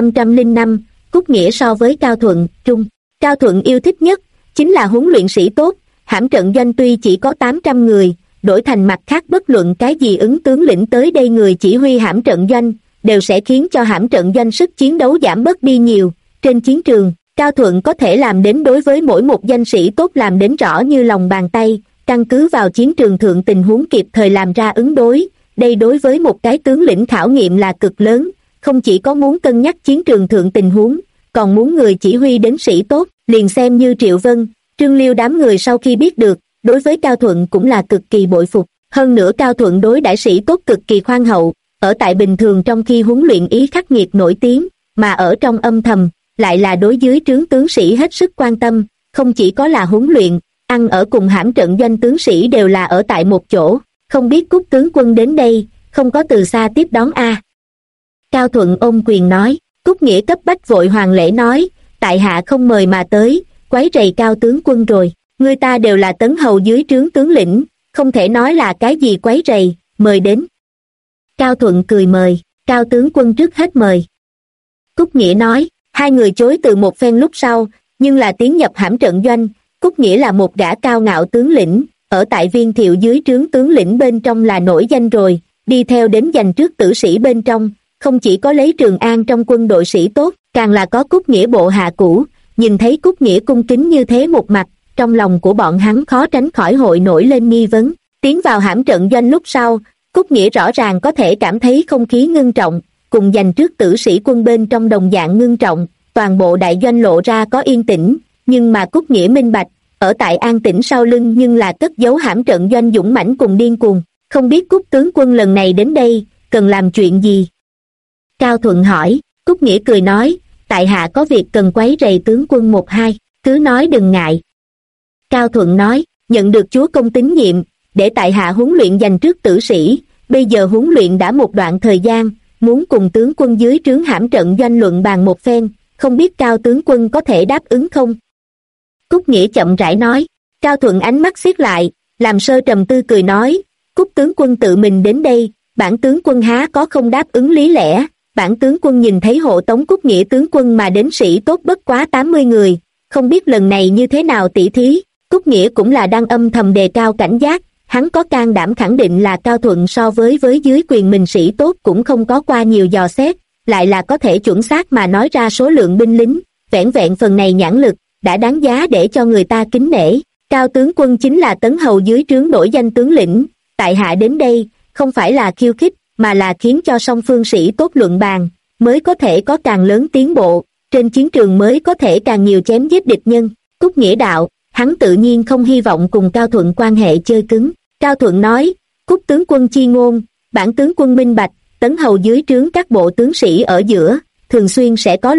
1505, Cúc Nghĩa so với Cao Thuận, trung. Cao Thuận yêu thích nhất chính là huấn luyện sĩ tốt. Hãm trận doanh tuy chỉ có 800 người, đổi thành mặt khác bất luận cái gì ứng tướng lĩnh tới đây người chỉ huy hãm trận doanh, đều sẽ khiến cho hãm trận doanh sức chiến đấu giảm bớt đi nhiều. Trên chiến trường, Cao Thuận có thể làm đến đối với mỗi một danh sĩ tốt làm đến rõ như lòng bàn tay, căn cứ vào chiến trường thượng tình huống kịp thời làm ra ứng đối. Đây đối với một cái tướng lĩnh khảo nghiệm là cực lớn, không chỉ có muốn cân nhắc chiến trường thượng tình huống, còn muốn người chỉ huy đến sĩ tốt. Liền xem như Triệu Vân, Trương Liêu đám người sau khi biết được, đối với Cao Thuận cũng là cực kỳ bội phục. Hơn nữa Cao Thuận đối đãi sĩ tốt cực kỳ khoan hậu, ở tại bình thường trong khi huấn luyện ý khắc nghiệt nổi tiếng, mà ở trong âm thầm lại là đối dưới trướng tướng sĩ hết sức quan tâm. Không chỉ có là huấn luyện, ăn ở cùng hãm trận doanh tướng sĩ đều là ở tại một chỗ. Không biết Cúc tướng quân đến đây không có từ xa tiếp đón a? Cao Thuận ôm quyền nói. Cúc Nghĩa cấp bách vội hoàng lễ nói, tại hạ không mời mà tới, quấy rầy Cao tướng quân rồi. Người ta đều là tấn hầu dưới trướng tướng lĩnh, không thể nói là cái gì quấy rầy, mời đến. Cao Thuận cười mời, Cao tướng quân trước hết mời. Cúc Nghĩa nói. Hai người chối từ một phen lúc sau, nhưng là tiến nhập hãm trận doanh. Cúc Nghĩa là một gã cao ngạo tướng lĩnh, ở tại Viên Thiệu dưới trướng tướng lĩnh bên trong là nổi danh rồi, đi theo đến giành trước tử sĩ bên trong, không chỉ có lấy Trường An trong quân đội sĩ tốt, càng là có Cúc Nghĩa bộ hạ cũ. Nhìn thấy Cúc Nghĩa cung kính như thế một mặt, trong lòng của bọn hắn khó tránh khỏi hội nổi lên nghi vấn. Tiến vào hãm trận doanh lúc sau, Cúc Nghĩa rõ ràng có thể cảm thấy không khí ngưng trọng, cùng giành trước tử sĩ quân bên trong đồng dạng ngưng trọng. Toàn bộ đại doanh lộ ra có yên tĩnh, nhưng mà Cúc Nghĩa minh bạch, ở tại an tĩnh sau lưng nhưng là cất giấu hãm trận doanh dũng mãnh cùng điên cuồng. Không biết Cúc tướng quân lần này đến đây cần làm chuyện gì? Cao Thuận hỏi. Cúc Nghĩa cười nói, tại hạ có việc cần quấy rầy tướng quân một hai, cứ nói đừng ngại. Cao Thuận nói, nhận được chúa công tín nhiệm, để tại hạ huấn luyện dành trước tử sĩ, bây giờ huấn luyện đã một đoạn thời gian, muốn cùng tướng quân dưới trướng hãm trận doanh luận bàn một phen, không biết Cao tướng quân có thể đáp ứng không? Cúc Nghĩa chậm rãi nói. Cao Thuận ánh mắt siết lại, làm sơ trầm tư cười nói, Cúc tướng quân tự mình đến đây, bản tướng quân há có không đáp ứng lý lẽ. Bản tướng quân nhìn thấy hộ tống Cúc Nghĩa tướng quân mà đến sĩ tốt bất quá 80 người, không biết lần này như thế nào tỉ thí. Cúc Nghĩa cũng là đang âm thầm đề cao cảnh giác, hắn có can đảm khẳng định là Cao Thuận so với dưới quyền mình sĩ tốt cũng không có qua nhiều dò xét, lại là có thể chuẩn xác mà nói ra số lượng binh lính, vẻn vẹn phần này nhãn lực, đã đáng giá để cho người ta kính nể. Cao tướng quân chính là tấn hầu dưới trướng nổi danh tướng lĩnh, tại hạ đến đây, không phải là khiêu khích, mà là khiến cho song phương sĩ tốt luận bàn, mới có thể có càng lớn tiến bộ, trên chiến trường mới có thể càng nhiều chém giết địch nhân. Cúc Nghĩa đạo, hắn tự nhiên không hy vọng cùng Cao Thuận quan hệ chơi cứng. Cao Thuận nói, Cúc tướng quân chi ngôn, bản tướng quân minh bạch, tấn hầu dưới trướng các bộ tướng sĩ ở giữa, thường xuyên sẽ có